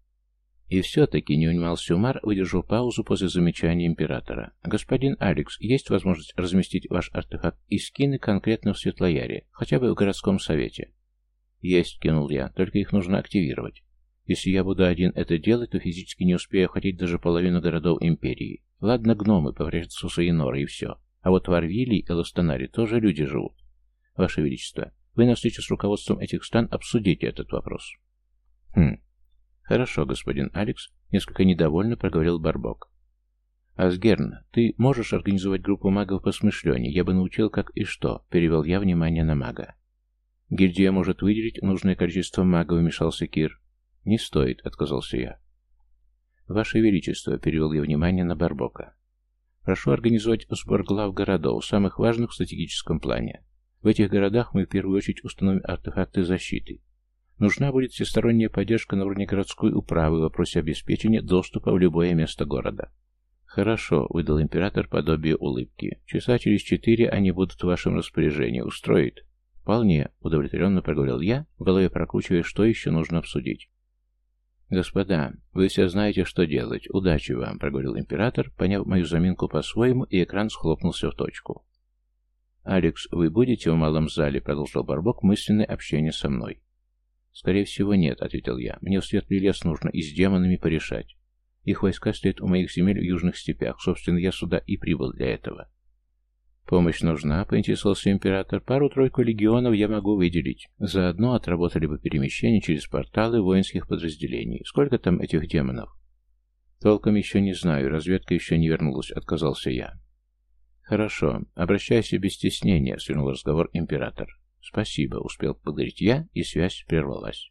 И все-таки не унимался Умар, выдержал паузу после замечания императора. «Господин Алекс, есть возможность разместить ваш артефакт искины конкретно в Светлояре, хотя бы в городском совете?» «Есть», — кинул я, — «только их нужно активировать. Если я буду один это делать, то физически не успею охватить даже половину городов Империи. Ладно, гномы повреждаются в свои норы и все. А вот в Арвилии и Ластанаре тоже люди живут. Ваше Величество, вы на встрече с руководством этих стран обсудите этот вопрос». «Хм. Хорошо, господин Алекс», — несколько недовольно проговорил Барбок. «Асгерн, ты можешь организовать группу магов посмышленнее? Я бы научил, как и что», — перевел я внимание на мага. «Гильдия может выделить нужное количество магов», — вмешался Кир. «Не стоит», — отказался я. «Ваше Величество», — перевел я внимание на Барбока. «Прошу организовать сбор глав городов, самых важных в стратегическом плане. В этих городах мы в первую очередь установим артефакты защиты. Нужна будет всесторонняя поддержка на уровне городской управы в вопросе обеспечения доступа в любое место города». «Хорошо», — выдал император подобие улыбки. «Часа через четыре они будут в вашем распоряжении. Устроит?» «Вполне», — удовлетворенно проговорил я, в голове прокручивая, что еще нужно обсудить. «Господа, вы все знаете, что делать. Удачи вам», — проговорил император, поняв мою заминку по-своему, и экран схлопнулся в точку. «Алекс, вы будете в малом зале?» — продолжил Барбок мысленное общение со мной. «Скорее всего, нет», — ответил я. «Мне в Светлый лес нужно и с демонами порешать. Их войска стоят у моих земель в южных степях. Собственно, я сюда и прибыл для этого». «Помощь нужна», — поинтересовался император. «Пару-тройку легионов я могу выделить. Заодно отработали бы перемещение через порталы воинских подразделений. Сколько там этих демонов?» «Толком еще не знаю. Разведка еще не вернулась», — отказался я. «Хорошо. Обращайся без стеснения», — свернул разговор император. «Спасибо», — успел поблагодарить я, и связь прервалась.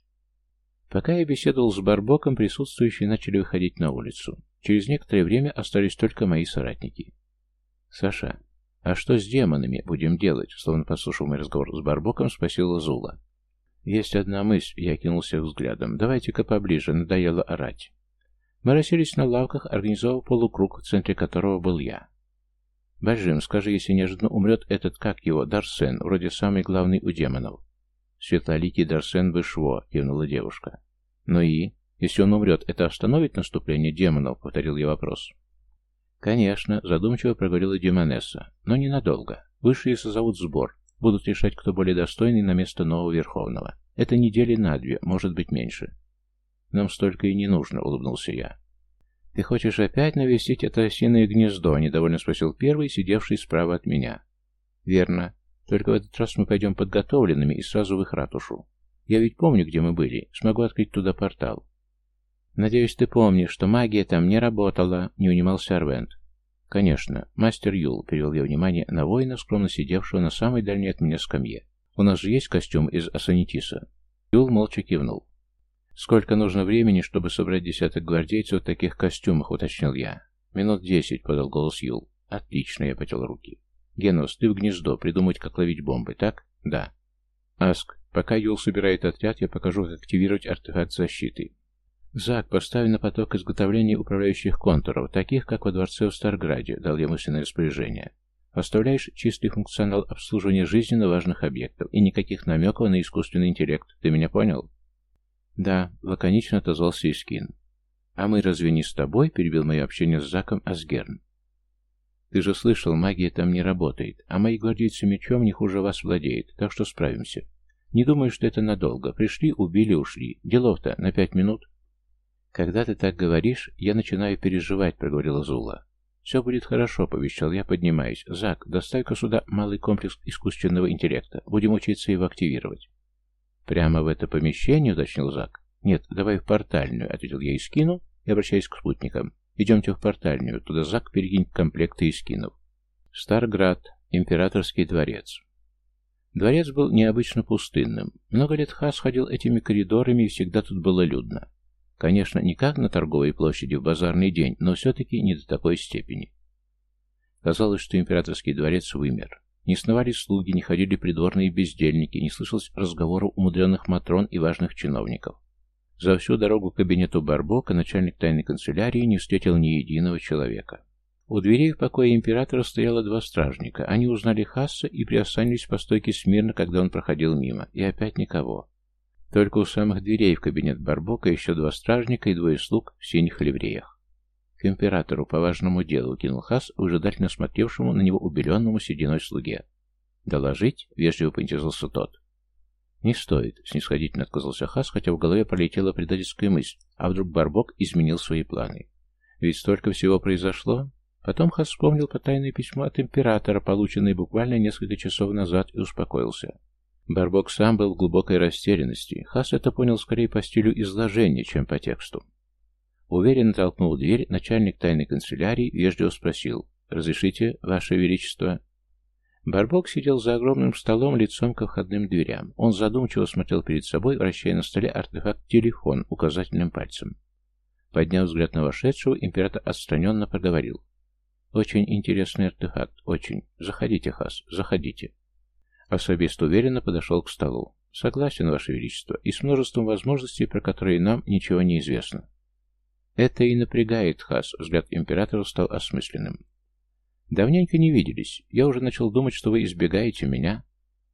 Пока я беседовал с Барбоком, присутствующие начали выходить на улицу. Через некоторое время остались только мои соратники. «Саша, а что с демонами будем делать?» Словно послушав мой разговор с Барбоком, спросила Зула. «Есть одна мысль», — я кинулся их взглядом. «Давайте-ка поближе, надоело орать». Мы расселись на лавках, организовав полукруг, в центре которого был я. «Бажим, скажи, если неожиданно умрет этот, как его, Дарсен, вроде самый главный у демонов». «Светлоликий Дарсен Бышво», — кивнула девушка. «Ну и? Если он умрет, это остановит наступление демонов?» — повторил я вопрос. «Конечно», — задумчиво проговорила Демонесса, — «но ненадолго. Высшие созовут сбор, будут решать, кто более достойный на место нового Верховного. Это недели на две, может быть меньше». «Нам столько и не нужно», — улыбнулся я. «Ты хочешь опять навестить это осиное гнездо?» — недовольно спросил первый, сидевший справа от меня. «Верно. Только в этот раз мы пойдем подготовленными и сразу в их ратушу. Я ведь помню, где мы были. Смогу открыть туда портал». «Надеюсь, ты помнишь, что магия там не работала», — не унимался Арвент. «Конечно. Мастер Юл», — перевел я внимание на воина, скромно сидевшего на самой дальней от меня скамье. «У нас же есть костюм из Асанитиса?» Юл молча кивнул. «Сколько нужно времени, чтобы собрать десяток гвардейцев в таких костюмах?» — уточнил я. «Минут десять», — подал голос Юл. «Отлично», — я потел руки. «Генос, ты в гнездо, придумать, как ловить бомбы, так?» «Да». «Аск, пока Юл собирает отряд, я покажу, как активировать артефакт защиты». «Зак, поставь на поток изготовления управляющих контуров, таких, как во дворце в Старграде», — дал я мысленное распоряжение. «Оставляешь чистый функционал обслуживания жизненно важных объектов и никаких намеков на искусственный интеллект. Ты меня понял?» «Да», — лаконично отозвался Искин. «А мы разве не с тобой?» — перебил мое общение с Заком Асгерн. «Ты же слышал, магия там не работает, а мои гвардейцы мечом не хуже вас владеют, так что справимся. Не думаю, что это надолго. Пришли, убили, ушли. Делов-то на пять минут». «Когда ты так говоришь, я начинаю переживать», — проговорила Зула. «Все будет хорошо», — пообещал я, поднимаясь. «Зак, доставь-ка сюда малый комплекс искусственного интеллекта. Будем учиться его активировать». «Прямо в это помещение?» — уточнил Зак. «Нет, давай в портальную», — ответил я Искину и обращаясь к спутникам. «Идемте в портальную, туда Зак перекинет комплекты Искинов». Старград. Императорский дворец. Дворец был необычно пустынным. Много лет Хас ходил этими коридорами, и всегда тут было людно. Конечно, не как на торговой площади в базарный день, но все-таки не до такой степени. Казалось, что императорский дворец вымер. Не сновали слуги, не ходили придворные бездельники, не слышалось разговоров умудренных матрон и важных чиновников. За всю дорогу к кабинету Барбока начальник тайной канцелярии не встретил ни единого человека. У дверей в покое императора стояло два стражника. Они узнали Хасса и приосанились по стойке смирно, когда он проходил мимо. И опять никого. Только у самых дверей в кабинет Барбока еще два стражника и двое слуг в синих ливреях. К императору по важному делу кинул Хасс, выжидательно смотревшему на него убеленному сединой слуге. «Доложить?» — вежливо поинтересовался тот. «Не стоит», — снисходительно отказался Хасс, хотя в голове пролетела предательская мысль, а вдруг Барбок изменил свои планы. Ведь столько всего произошло. Потом Хасс вспомнил по тайное письмо от императора, полученное буквально несколько часов назад, и успокоился. Барбок сам был в глубокой растерянности. Хасс это понял скорее по стилю изложения, чем по тексту. Уверенно толкнул дверь, начальник тайной канцелярии вежливо спросил: «Разрешите, Ваше Величество?» Барбок сидел за огромным столом лицом ко входным дверям. Он задумчиво смотрел перед собой, вращая на столе артефакт-телефон указательным пальцем. Подняв взгляд на вошедшего, император отстраненно проговорил: «Очень интересный артефакт, очень. Заходите, Хасс, заходите». Особист уверенно подошел к столу. «Согласен, Ваше Величество, и с множеством возможностей, про которые нам ничего не известно». «Это и напрягает, Хасс», — взгляд императора стал осмысленным. «Давненько не виделись. Я уже начал думать, что вы избегаете меня».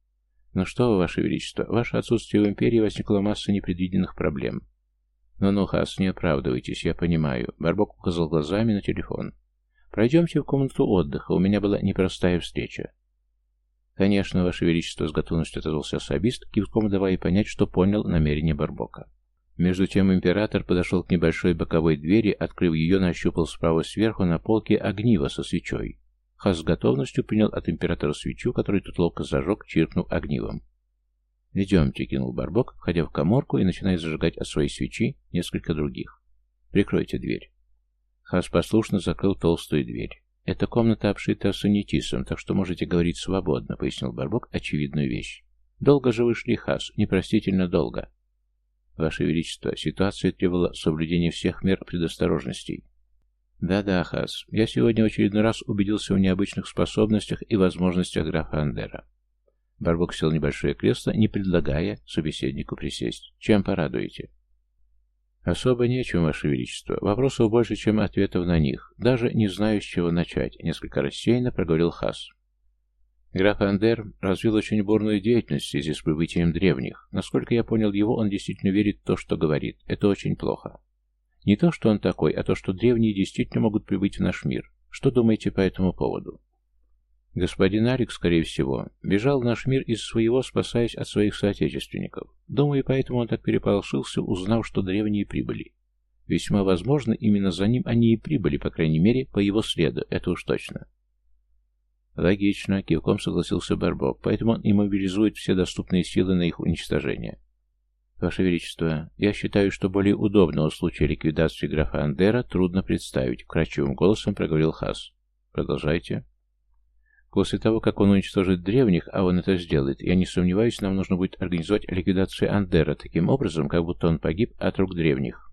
«Ну что вы, Ваше Величество, ваше отсутствие в империи возникла масса непредвиденных проблем». «Ну-ну, Хасс, не оправдывайтесь, я понимаю», — Барбок указал глазами на телефон. «Пройдемте в комнату отдыха, у меня была непростая встреча». «Конечно, Ваше Величество», — с готовностью отозвался особист, кивком давая понять, что понял намерение Барбока. Между тем император подошел к небольшой боковой двери, открыв ее, нащупал справа сверху на полке огниво со свечой. Хасс с готовностью принял от императора свечу, которую тот ловко зажег, чиркнув огнивом. «Идемте», — кинул Барбок, входя в каморку и начиная зажигать от своей свечи несколько других. «Прикройте дверь». Хасс послушно закрыл толстую дверь. «Эта комната обшита санитисом, так что можете говорить свободно», — пояснил Барбок очевидную вещь. «Долго же вы шли, Хасс, непростительно долго». «Ваше Величество, ситуация требовала соблюдения всех мер предосторожностей». «Да-да, Хасс, я сегодня в очередной раз убедился в необычных способностях и возможностях графа Андера». Барбок сел в небольшое кресло, не предлагая собеседнику присесть. «Чем порадуете?» «Особо нечем, Ваше Величество. Вопросов больше, чем ответов на них. Даже не знаю, с чего начать», — несколько рассеянно проговорил Хасс. Граф Андер развил очень бурную деятельность в связи с прибытием древних. Насколько я понял его, он действительно верит в то, что говорит. Это очень плохо. Не то, что он такой, а то, что древние действительно могут прибыть в наш мир. Что думаете по этому поводу? Господин Алекс, скорее всего, бежал в наш мир из своего, спасаясь от своих соотечественников. Думаю, поэтому он так переполошился, узнав, что древние прибыли. Весьма возможно, именно за ним они и прибыли, по крайней мере, по его следу, это уж точно. Логично, кивком согласился Барбок, поэтому он и мобилизует все доступные силы на их уничтожение. Ваше Величество, я считаю, что более удобного случая ликвидации графа Андера трудно представить, вкрадчивым голосом проговорил Хасс. Продолжайте. После того, как он уничтожит древних, а он это сделает, я не сомневаюсь, нам нужно будет организовать ликвидацию Андера таким образом, как будто он погиб от рук древних.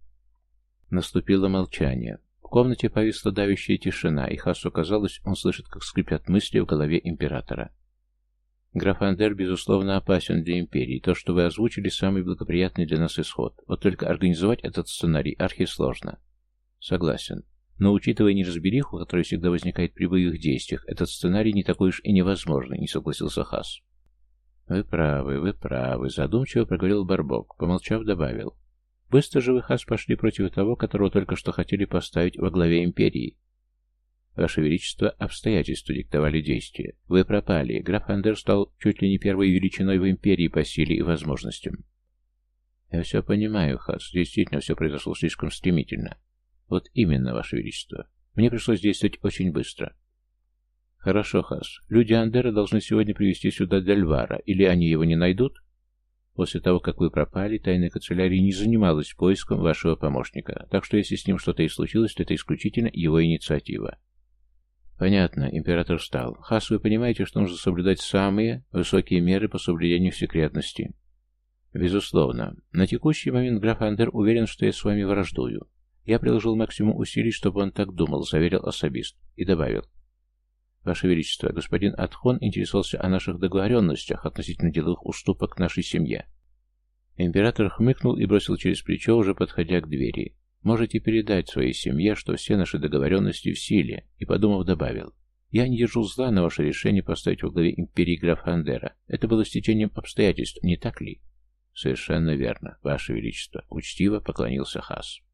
Наступило молчание. В комнате повисла давящая тишина, и Хассу казалось, он слышит, как скрипят мысли в голове императора. Граф Андер, безусловно, опасен для империи. То, что вы озвучили, самый благоприятный для нас исход. Вот только организовать этот сценарий архисложно. Согласен. Но, учитывая неразбериху, которая всегда возникает при боевых действиях, этот сценарий не такой уж и невозможный, не согласился Хасс. Вы правы, вы правы, задумчиво проговорил Барбок, помолчав, добавил. Быстро же вы, Хасс, пошли против того, которого только что хотели поставить во главе империи. Ваше Величество, обстоятельства диктовали действия. Вы пропали. Граф Андер стал чуть ли не первой величиной в империи по силе и возможностям. Я все понимаю, Хасс. Действительно, все произошло слишком стремительно. Вот именно, Ваше Величество. Мне пришлось действовать очень быстро. Хорошо, Хасс. Люди Андера должны сегодня привезти сюда Дельвара. Или они его не найдут? После того, как вы пропали, тайная канцелярия не занималась поиском вашего помощника. Так что если с ним что-то и случилось, то это исключительно его инициатива. Понятно, император встал. Хасс, вы понимаете, что нужно соблюдать самые высокие меры по соблюдению секретности? Безусловно. На текущий момент граф Андер уверен, что я с вами враждую. Я приложил максимум усилий, чтобы он так думал, заверил особист, и добавил. Ваше Величество, господин Атхон интересовался о наших договоренностях относительно деловых уступок к нашей семье». Император хмыкнул и бросил через плечо, уже подходя к двери. «Можете передать своей семье, что все наши договоренности в силе», и, подумав, добавил: «Я не держу зла на ваше решение поставить во главе империи графа Андера. Это было стечением обстоятельств, не так ли?» «Совершенно верно, Ваше Величество», — учтиво поклонился Хас.